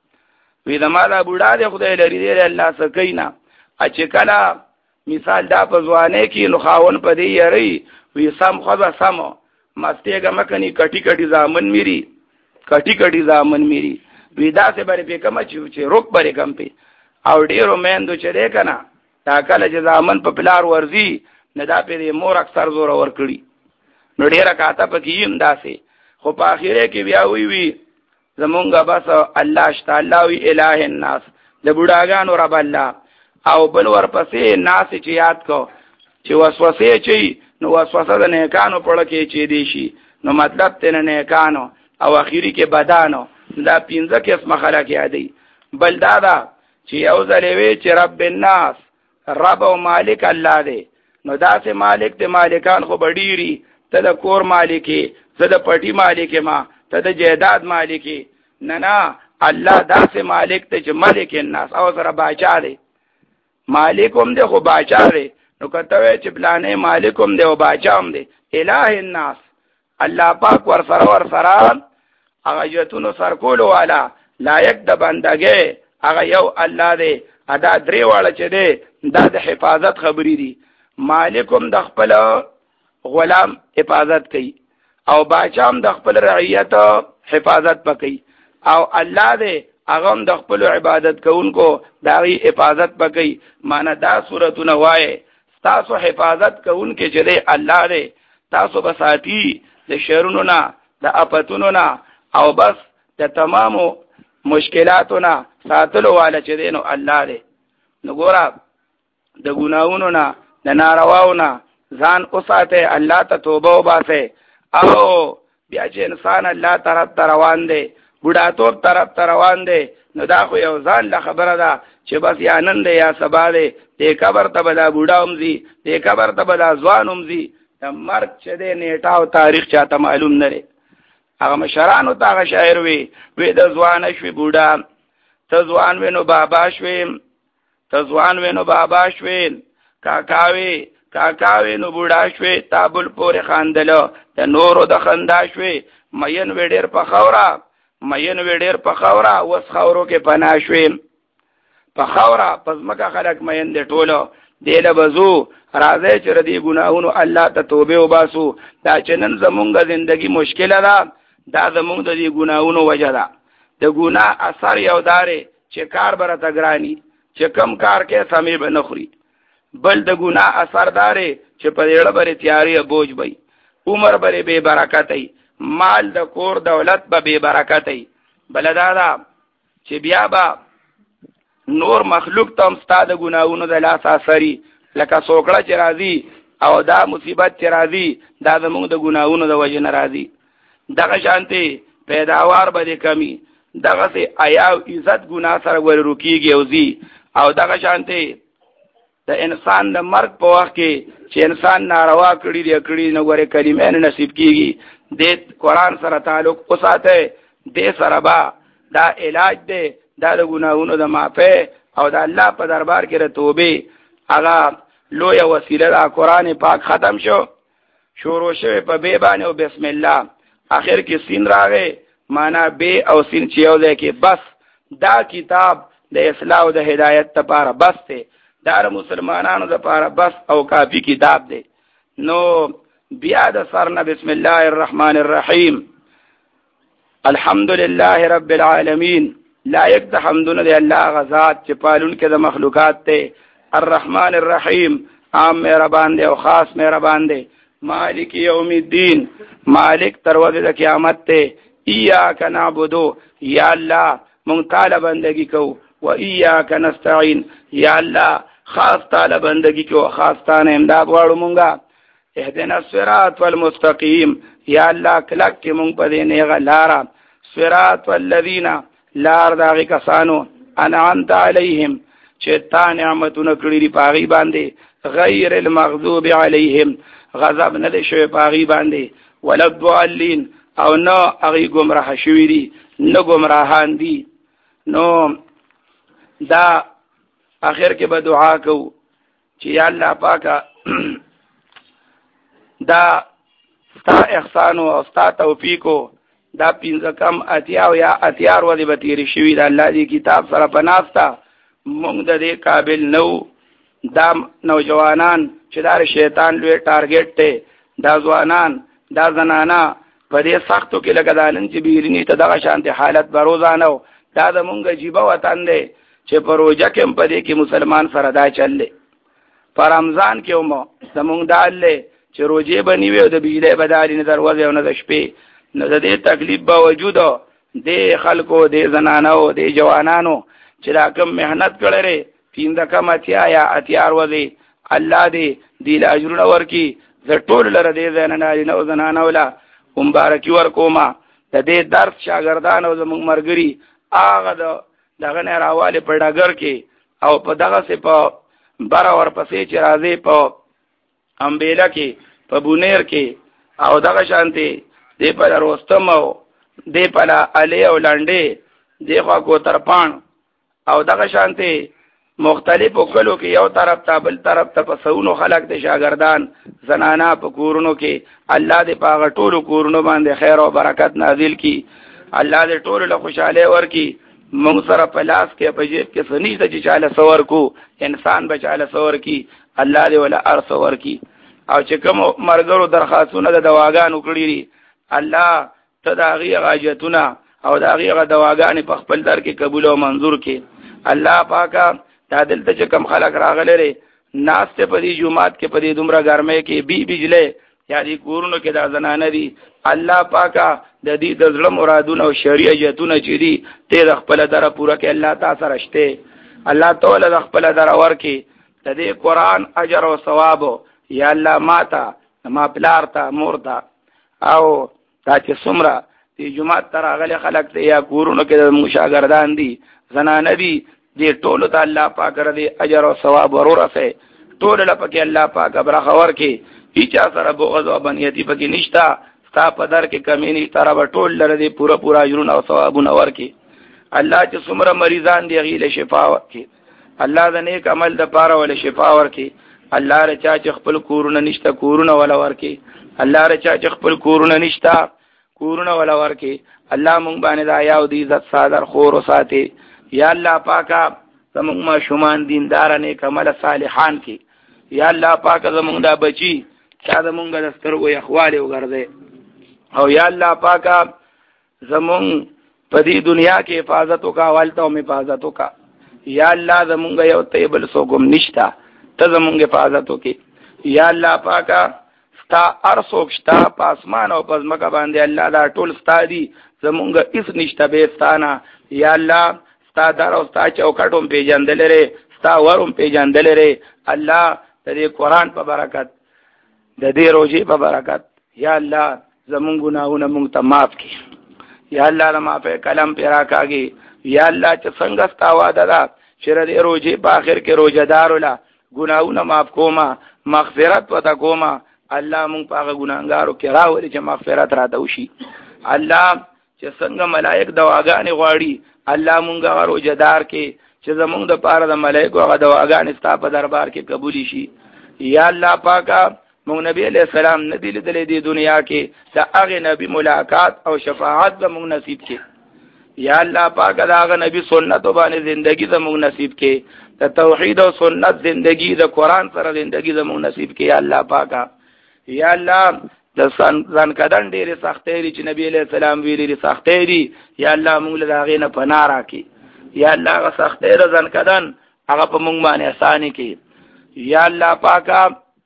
وی زما دا بوډا دی خدای لري دی الله سکینا اچ کلا مثال دا په ځوانه کې نو خاون په دی یری وی سم خو سم مستیګه مکنی کټی کټی زامن میری کټی کټی زامن میری وی دا سه بری په کما چې روک بری کم په او ډیرو مېندو چې ده کنه دا کله چې زامن په پلار ورزي نه دا په مور اکثر زور ور کړی نو ډیره کاته پکې هم داسې خو په اخیره کې بیا وی وی زمونږه بس الله شتا الله وی الہ الناس د بوډاګانو رب الله او بل ورپسې ناس چې یاد کو چې وسوسه چي نو وسوسه د نیکانو پړه کې چي دي شي نو مطلب تنه نیکانو او اخیری کې بدانو دا پینځه قسمه خلک یادي بل دا دا چې یو ځلې وی چې رب الناس رب او مالک الله دی نو دا سه مالک ته مالکان خو بډيري ته د کور مالکی ته د پټي مالک ما ته د جیداد مالکی نه نه الله دا سه مالک ته چې مالک الناس او سره باچا دی مالکوم دی خو باچا دی نو کته چې پلانې مالکوم دی او باچا هم دی الہ الناس الله پاک ور سره ور سره هغه یتونو سر کولو والا لایق د بندګي هغه یو الله دی ادا درې واړه چې دی دا د حفاظت خبرې دي مالکم د خپل غلام حفاظت کوي او باچام د خپل رعیت حفاظت پکې او الله دې هغه د خپل عبادت کوونکو داغي حفاظت پکې معنا دا سورتونه وایي تاسو حفاظت کوونکې چې دی الله دې تاسو بساتی د شرونو نه د اپتونو نه او بس د تمامو مشکلاتو نه ساتلو والا چې دی نو الله دې نو ګورا د ګناونو نه د نارواو نه ځان اوساته الله ته توبه وباسه او بیا چې انسان الله طرف ته روان دی بوډاتوب طرف ته روان دی نو دا خو یو ځان له خبره ده چې بس یا نن دی یا سبا دی د قبر ته بلا بوډا اومځي د قبر ته بلا ځوان اومځي د مرګ چې دی نیټه او تاریخ چاته معلوم نه لري هغه مشرانو ته هغه شاعر وي وې د ځوان شوي بوډا ته ځوان وینو بابا شوي ته ځوان وینو بابا شوي کاکاوي کاکاوی نو بوډا شوې تابل پورې خاندلو د نورو د خندا شوې مین وی ډېر په خورا مین وی ډېر په خورا وس خورو کې پناه شوې په خورا پزمکه خلق مین دې ټولو دیله بزو راځي چې ردی ګناهونو الله ته توبه وباسو دا چې نن زمونږ زندگی مشکله ده دا زمونږ د دې ګناهونو وجه ده د ګناه اثر یو داري چې کار برته ګرانی چې کم کار کې سمې به نخوري بل د ګناه اثر داري چې په دې لپاره تیاری بوج وي عمر بری بے برکتای مال د کور دولت به بے برکتای بلدادا چې بیا با نور مخلوق تم ستاد ګناہوں د لاس اثرې لکه سوکړه چې راځي او دا مصیبت چې راځي دا زموږ د ګناہوں د وجه نه راځي دغه شانتي پیداوار به کمی دغه سي آیا عزت ګناه سره ورو کیږي او زی او دغه شانتي د انسان د مرګ په وخت کې چې انسان ناروا کړی دی کړی نو غره کلمې نه نصیب کیږي د قرآن سره تعلق وساته د سره با دا علاج دی دا د ګناہوں د معافی او د الله په دربار کې د توبه هغه لوی وسیله دا قرآن پاک ختم شو شروع شوه په به باندې او بسم الله اخر کې سین راغې معنا به او سین چې یو ځای کې بس دا کتاب د اصلاح او د هدایت لپاره بس ته دا مسلمانانو لپاره بس او کافی کتاب دی نو بیا د سرنا بسم الله الرحمن الرحیم الحمدلله رب العالمین لایق د حمدونه دی الله غزاد چې پالون کې د مخلوقات ته الرحمن الرحیم عام مهربان دی او خاص مهربان دی مالک یوم الدین مالک تر ورځې د قیامت ته ایاک نعبدو یا الله مونږ تعالی بندگی کوو و ایاک نستعين یا الله خاص تعالی بندگی کوو خاص تعالی امداد غواړو مونږه اهدنا الصراط والمستقيم یا الله کلک کې مونږ په دې نه غلاره صراط الذين لار داغی کسانو انعمت علیهم چې تا نعمتونه کړی دی پاغي باندې غیر المغضوب علیهم غضب نه دی شوی پاغي باندې ولا الضالین او نه هغه گمراه شوی دي نه گمراهان دي نو دا اخر کې به دعا کو چې یا الله پاکه دا ستا احسان او ستا توفیق دا پینځه کم اتیا او یا اتیار ودی به تیری شوی د الله دی کتاب سره پناستا مونږ د دې قابل نو دا نوجوانان چې دا شیطان لوی ټارګټ ته دا ځوانان دا زنانا په دې سختو کې لګا دالن چې بیرنی ته دغه شانتي حالت بروزانه دا د مونږ جیبه وطن دی چې پروژه کې په دې کې مسلمان سره دا چللې پر رمضان کې مو زمونږ دالې چې روزه بنوي او د بجلی بدالي نه دروازه او نه د شپې نو د دې تکلیف باوجود د خلکو د زنانو د جوانانو چې دا کوم مهنت کړي پینځه کم اتیا یا اتیار وځي الله دې دې اجرونه ورکي زه ټول لره دې زنانه او زنانو لا مبارکي ورکوما د دې درس شاګردان او زموږ مرګري هغه دغه نه راواله په ډاګر کې او په دغه سه په بار اور پسې چې راځي په امبیلا کې په بونیر کې او دغه شانتي دې په روستم او دې په علي او لاندې دې خوا کو ترپان او دغه شانتي مختلفو کلو کې یو طرف ته بل طرف ته پسونو خلق د شاګردان زنانا په کورونو کې الله دې پاغه ټولو کورونو باندې خیر او برکت نازل کړي الله دې ټولو له خوشاله ورکړي موږ سره په لاس کې په جیب کې سنې ته چې چاله سور کو انسان بچاله سور کی الله دې ولا ارث ورکړي او چې کوم مرګرو درخواستونه د دواګانو کړی دي الله تداغي غاجتونه او داغي غ دواګانې په خپل در کې قبول او منظور کړي الله پاکه دا دلته چې کم خلک راغلي لري ناس ته په دې جمعات کې په دې دومره ګرمه کې بي بجله یا دې کورونو کې دا زنانه دي الله پاکه د دې د ظلم مرادونه او شریعتونه چې دي ته خپل دره پوره کې الله تعالی سره شته الله تعالی د خپل دره ورکي د دې قران اجر او ثواب یا الله ماته ما پلار ته مور ته او تا چې څومره دې جمعات تر غلي خلک ته یا کورونو کې د مشاګردان دي زنانه دي دې ټول ته الله پاک ردی اجر او ثواب ورورسه ټول لپاره الله پاک برخه ورکي هیڅ سره بغض او بنیتی پکې نشتا ستا په در کې کمی نشتا را ټول لره دې پورا پورا اجرونه او ثوابونه ورکي الله چې څومره مریضان دي غیله شفا ورکي الله د نیک عمل د پاره ول شفا ورکي الله رچا چې خپل کورونه نشته کورونه ولا ورکي الله رچا چې خپل کورونه نشته کورونه ولا ورکي الله مونږ باندې دا یو دی عزت صادر خور وساتي یا الله پاکا زمونږ ما شومان دیندار نه کمل صالحان کی یا الله پاکا زمونږ دا بچي چا زمونږ د سترګو اخواله وګرځي او یا الله پاکا زمونږ په دې دنیا کې حفاظت وکا والته او حفاظت وکا یا الله زمونږ یو تیبل سوګم نشتا ته زمونږ حفاظت وکي یا الله پاکا ستا ارسوک شتا پاسمان او پزمکه باندې الله دا ټول ستا دي زمونږ هیڅ نشته به ستانه یا الله ستا در او ستا چوکټوم پیجندل لري ستا ورم پیجندل لري الله دې قرآن په برکت د دې روزي په برکت یا الله زمونږ ګناهونه مونږ ته معاف کړي یا الله لما په کلم پیرا کاږي یا الله چې څنګه ستا وعده ده چې دې روزي په اخر کې روزدار ولا ګناهونه معاف کوما مغفرت وتا کوما الله مونږ په هغه ګناهګارو کې راوړي چې مغفرت را دوشي الله چې څنګه ملائک دواګانې غواړي الله مونږ هغه روزدار کې چې زمونږ د پاره د ملائکو هغه دواګانې ستا په دربار کې قبول شي یا الله پاکا مونږ نبی علیہ السلام ندی لیدلې دی دنیا کې د هغه نبی ملاقات او شفاعت زموږ نصیب کې یا الله پاک دا هغه نبی سنت باندې ژوندۍ زموږ نصیب کې د توحید او سنت ژوندۍ د قران سره ژوندۍ زموږ نصیب کې یا الله پاکا یا الله د ځان کدن ډېرې سختۍ لري چې نبی علیہ السلام ویلي سختۍ دي یا الله موږ له هغه نه پناه راکړي یا الله هغه سختۍ د ځان کدن هغه په موږ باندې آسان کړي یا الله پاکا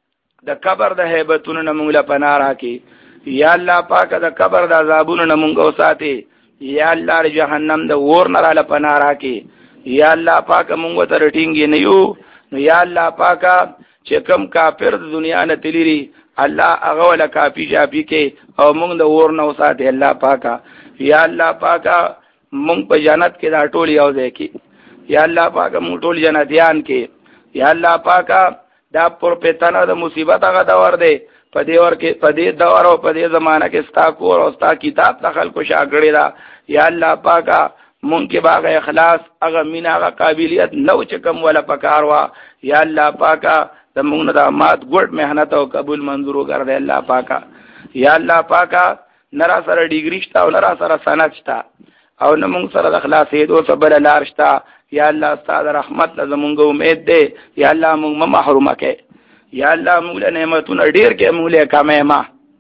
د قبر د هیبتونو نه موږ له پناه راکړي یا الله پاک د قبر د عذابونو نه موږ وساتي یا الله د جهنم د اور نه را پناه راکړي یا الله پاک موږ ته رټینګي نه یو نو یا الله پاک چې کم کافر د دنیا نه تللی الله هغه ولا کافی جابي کې او موږ د اور نه وساتي الله پاک یا الله پاک موږ په جنت کې دا ټول یو ځای کې یا الله پاک موږ ټول جنتیان کې یا الله پاک دا پر پتانه د مصیبت هغه دور دی په دې ور کې په دې دور او په دې زمانہ کې ستا کور او ستا کتاب د خلکو شاګړی دا یا الله پاکا مونږ کې باغ اخلاص هغه مینا هغه قابلیت نو چې کوم ولا پکاروا یا الله پاکا د مونږ د مات ګډ مهنت او قبول منظور وګرځي الله پاکا یا الله پاکا نرا سره ډیګری شتا او نرا سره سند شتا او نه مونږ سره د اخلاص دې صبر لار شتا یا الله ستاسو رحمت زمونږ امید دی یا الله مونږ محروم کړي یا الله مونږ له نعمتونو ډیر کې مونږ له کمه ما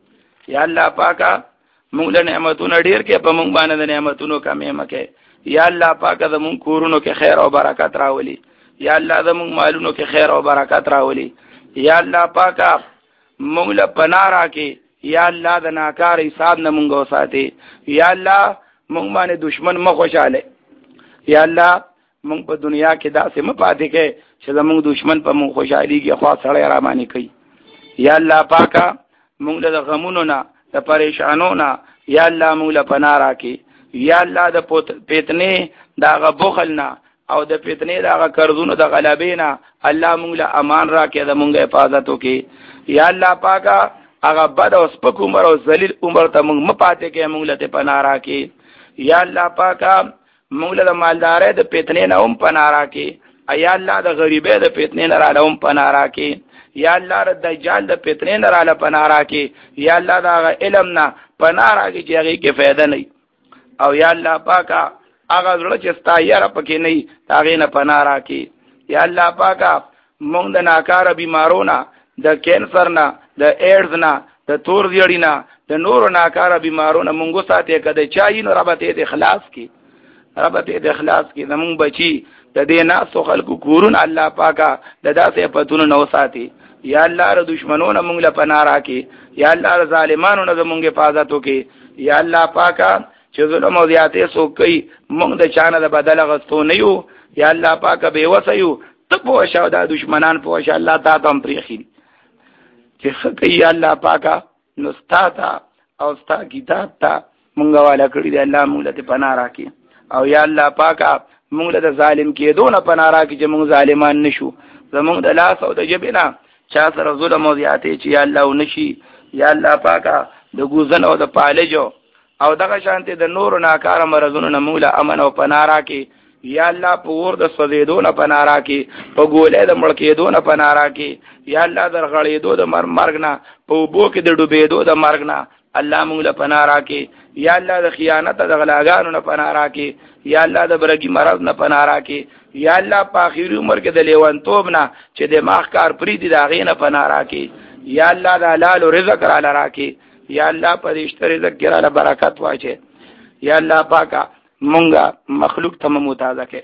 یا الله پاکا مونږ له نعمتونو ډیر کې په مونږ باندې د نعمتونو کمه ما کړي یا الله پاکا زمونږ کورونو کې خیر او برکت راولي یا الله زمونږ مالونو کې خیر او برکت راولي یا الله پاکا مونږ له پناه راکړي یا الله د ناکار حساب نه مونږ وساتي یا الله مونږ باندې دشمن مخ خوشاله یا الله مونږ په دنیا کې داسې م پاتې کې چې زمونږ دشمن په مونږ خوشحالي کې خوا سړی را باندې کوي یا الله پاکا مونږ له غمونو نه د پریشانو نه یا الله مونږ له پناه راکړي یا الله د فتنې دغه بخل نه او د فتنې دغه قرضونو د غلبې نه الله مونږ له امان راکړي د مونږ حفاظت وکړي یا الله پاکا هغه بد او سپک عمر او ذلیل عمر ته مونږ م پاتې کې مونږ له پناه راکړي یا الله پاکا مونږ له مالدارۍ د فتنې نه هم پناه راکړي یا الله د غریبۍ د فتنې نه را هم پناه راکړي یا الله د دجال د فتنې نه را پناه راکړي یا الله د علم نه پناه راکړي چې هغه کې فائدہ نه او یا الله پاکا هغه زړه چې ستا یاره پکې نه هغه نه پناه راکړي یا الله پاکا مونږ د ناکاره بیمارونه د کینسر نه د ایډز نه د تور زیړی نه د نورو ناکاره بیمارونه مونږ ساتي کده چای نو رب ته اخلاص کی رب ته اخلاص کی زمون بچي د دې ناس خلکو کورون الله پاکا د داسې پتون نو ساتي یا الله ر دشمنونو مونږ له پناه راکي یا الله ر ظالمانو نه مونږ حفاظت وکي یا الله پاکا چې ظلم او زیاتې سو کوي مونږ د چانه د بدل غستو نه یو یا الله پاکا به وسیو ته په شاو د دشمنان په شاء الله تا ته پریخي چې خکې یا الله پاکا نو ستا او ستا کتاب ته مونږ والا کړی دی الله مونږ ته پناه راکي او یا الله پاکا مونږ له ظالم کېدو نه پناه راکړي چې مونږ ظالمان نشو زمونږ د لاس او د جبې نه چا سره ظلم او زیاتې چې یا الله ونشي یا الله پاکا د ګوزن او د پالجو او دغه شانته د نور ناکاره مرزونو نه مونږ له امن او پناه راکړي یا الله په ور د سوځېدو نه پناه راکې، په ګولې د مړ کېدو نه پناه راکې، یا الله د غړېدو د مرګ نه، په اوبو کې د ډوبېدو د مرګ نه الله موږ له پناه راکې، یا الله د خیانت د غلاګانو نه پناه راکې، یا الله د برګي مرض نه پناه راکې، یا الله په اخري عمر کې د لیونتوب نه چې دماغ کار پرې دي د هغې نه پناه راکې، یا الله د حلال رزق راله راکې، یا الله په دې شته رزق کې راله برکت واچې، یا الله پاکه مونږه مخلوق ته متازه کې،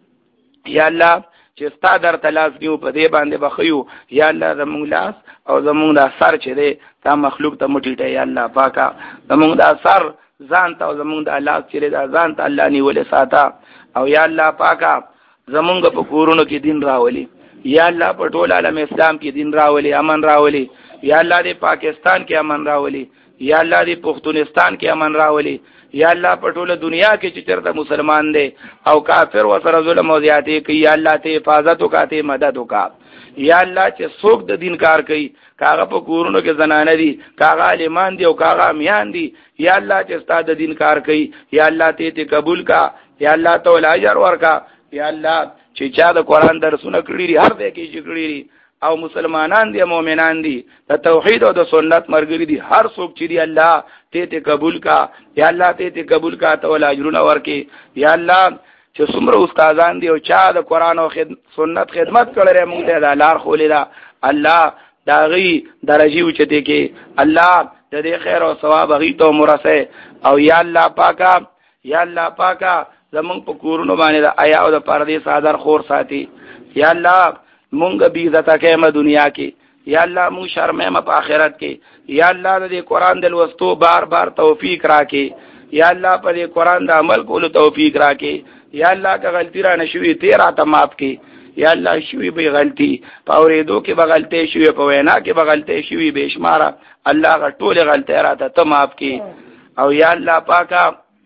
یا الله چې ستا در تلاس نیو په دې باندې بخیو، یا الله زمونږ لاس او زمونږ دا سر چې دی تا مخلوق ته مټیټه، یا الله پاکه زمونږ دا سر ځان ته او زمونږ دا لاس چې دا ځان ته الله نیولې ساته، او یا الله پاکه زمونږ په کورونو کې دین راولي، یا الله په ټول عالم اسلام کې دین راولي، امن راولي، یا الله دې پاکستان کې امن راولي، یا الله دې پښتونستان کې امن راولي، یا الله په ټوله دنیا کې چې چېرته مسلمان دی او کافر ورسره ظلم او زیاتې کوي، یا الله ته حفاظت وکړه، ته مدد وکړه، یا الله چې څوک د دین کار کوي، کاغه په کورونو کې زنانه دي، کاغه عالمان دي او کاغه امیان دي، یا الله چې ستا د دین کار کوي، یا الله ته ته قبول کا، یا الله ته ول اجر ورکا، یا الله چې چا د قران درسونه کړی دي هر ځای کې چې کړی دي او مسلمانان دي مؤمنان دي د توحید او د سنت مرګري دي هر څوک چې دی الله ته ته قبول کا، یا الله ته ته قبول کا ته ول اجرونه ورکي، یا الله چې څومره استادان دي او چا د قران او خد... سنت خدمت کړي موږ ته د لار خولې دا الله داغي درجه اوچته کې الله د دې خیر او ثواب غي ته مرسه، او یا الله پاکا یا الله پاکا زمونږ په کورونو باندې د آیا او د پردې صادر خور ساتي، یا الله مونږ به عزت کېمه دنیا کې، یا الله مونږ شرمېمه په آخرت کې، یا الله دې قران د لوستو بار بار توفیق راکې، یا الله په دې قران د عمل کولو توفیق راکې، یا الله که غلطی را نشوي تیرا ته معاف کې، یا الله شوي به غلطي په اورېدو کې به غلطي شوي، په وینا کې به غلطي شوي بشماره، الله غټول غلطي راته ته معاف کې، او یا الله پاکا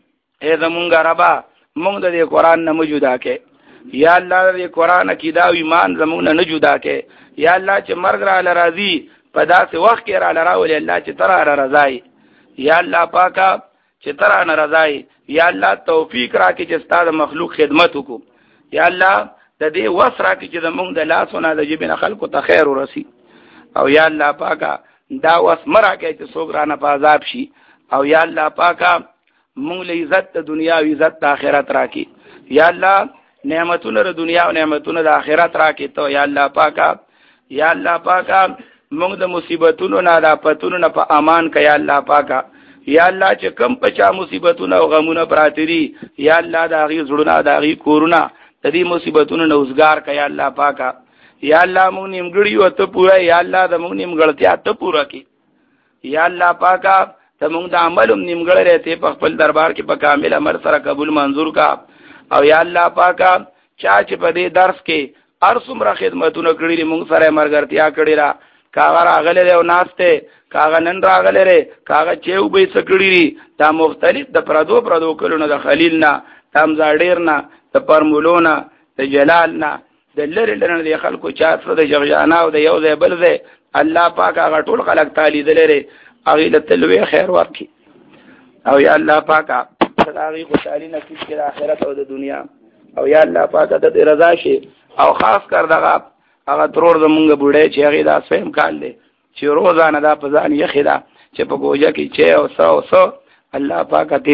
اے زمونږ ربا مونږ د دې قران نه موجوده کې، یا الله دې قران عقیده او ایمان زمونږ نه جدا کې، یا الله چې مرګ را لراضي په داسې وخت کې را لراولې الله چې تر را رضای، یا الله پاکا چې تر نه رضای، یا الله توفیق راکې چې ستاسو مخلوق خدمت وکړو، یا الله د دې وس راکې چې زمونږ د لاسونه د جبن خلکو ته خیر ورسي، او یا الله پاکا دا وس مراکې چې څوک را نه په عذاب شي، او یا الله پاکا مونږ له عزت د دنیا او عزت د آخرت راکې، یا الله نعمتونه د دنیا او نعمتونه د آخرت راکې ته، یا الله پاکا یا الله پاکا مونږ د مصیبتونو نه د آفتونو نه په امان کې، یا الله پاکا یا الله چې کم پچا مصیبتونه او غمونه پراته دي، یا الله د هغې زړونه د هغې کورونه د دې مصیبتونو نه اوزګار کړه، یا الله پاکا یا الله مونږ نیمګړي یو ته پوره، یا الله د مونږ نیمګړتیا ته پوره کړي، یا الله پاکا ته مونږ د عمل هم نیمګړی رهته په خپل دربار کې په کامل امر سره قبول منظور کا، او یا الله پاکا چا چې په دې درس کې هر څومره خدمتونه کړي دي مونږ سره مرګرتیا کړي را، کاغه راغلی دی او ناسته، کاغه نن راغلی دی، کاغه چې وبې څه کړي دي، دا مختلف د پردو پردو کلونه د خلیل نه، د امزاډیر نه، د پرمولو نه، د جلال نه، د لرې لرې د خلکو چا سره د جغجانا او د یو ځای بل ځای الله پاک هغه ټول خلک تعالی دلره هغه له تلوي خیر ورکړي، او یا الله پاک هغه خوشالي نصیب کړي د آخرت او د دنیا، او یا الله پاک د رضا شي، او خاص کر دغه هغه ترور زمونږ بوډۍ چې هغې دا سویم کال دی چې روزانه دا په ځان یخې ده چې په ګوجه کې چې او څه او څه الله پاک ته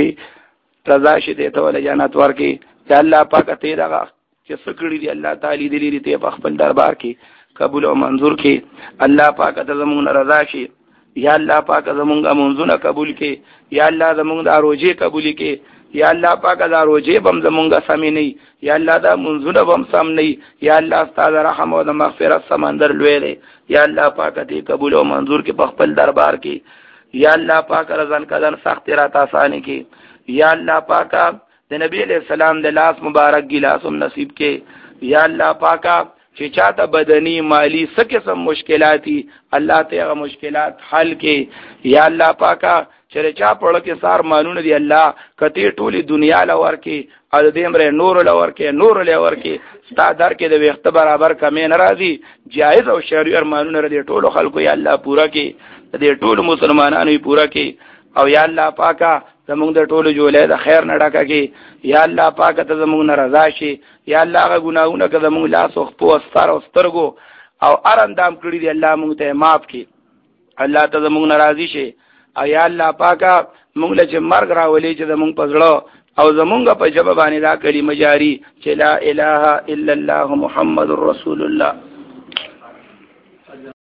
رضا شي دی ته ولې جنت ورکړي، چې الله پاک ته دغه چې څه کړي دي الله تعالی دې لري ته په خپل دربار کې قبول او منظور کړي، الله پاک ته زمونږ رضا شي، یا الله پاک زمونږ منځونه قبول کړي، یا الله زمونږ د روزي قبول کړي، یا الله پاک دا روزي بم زمونږ سمې نه، یا الله دا منځونه بم سم نه، یا الله ستاسو رحم او د مغفرت سمندر لوی دی، یا الله پاک دې قبول او منظور کې په خپل دربار کې، یا الله پاک رضان کدن سخت رات آسان کې، یا الله پاک د نبی علیہ السلام د لاس مبارک ګلاسم نصیب کې، یا الله پاک چې چاته بدني مالی څه قسم مشکلاتي الله ته هغه مشکلات حل کې، یا الله پاک چې چا پړه کې سار مانونه دی الله کته ټولي دنیا لور کې او دې امر نور لور کې نور لور کې ستا در کې د وخت برابر کمې ناراضي جایز او شرعي ارمانونه دې ټولو خلکو یا الله پورا کې دې ټولو مسلمانانو پورا کې، او یا الله پاکا زمونږ د ټولو جولې د خیر نه ډکه کې. یا الله پاک ته زمونږ نه رضا شي. یا الله هغه ګناهونه که زمونږ لاس او خپو او ستر او سترګو او هر اندام کړي دي الله مونږ ته معاف کړي، الله ته زمونږ نه راضي شي. او یا الله پاکه مونږ له چې مرګ راولي چې زمونږ په زړه او زمونږ په ژبه باندې دا کلمه جاری چې لا اله الا الله محمد رسول الله.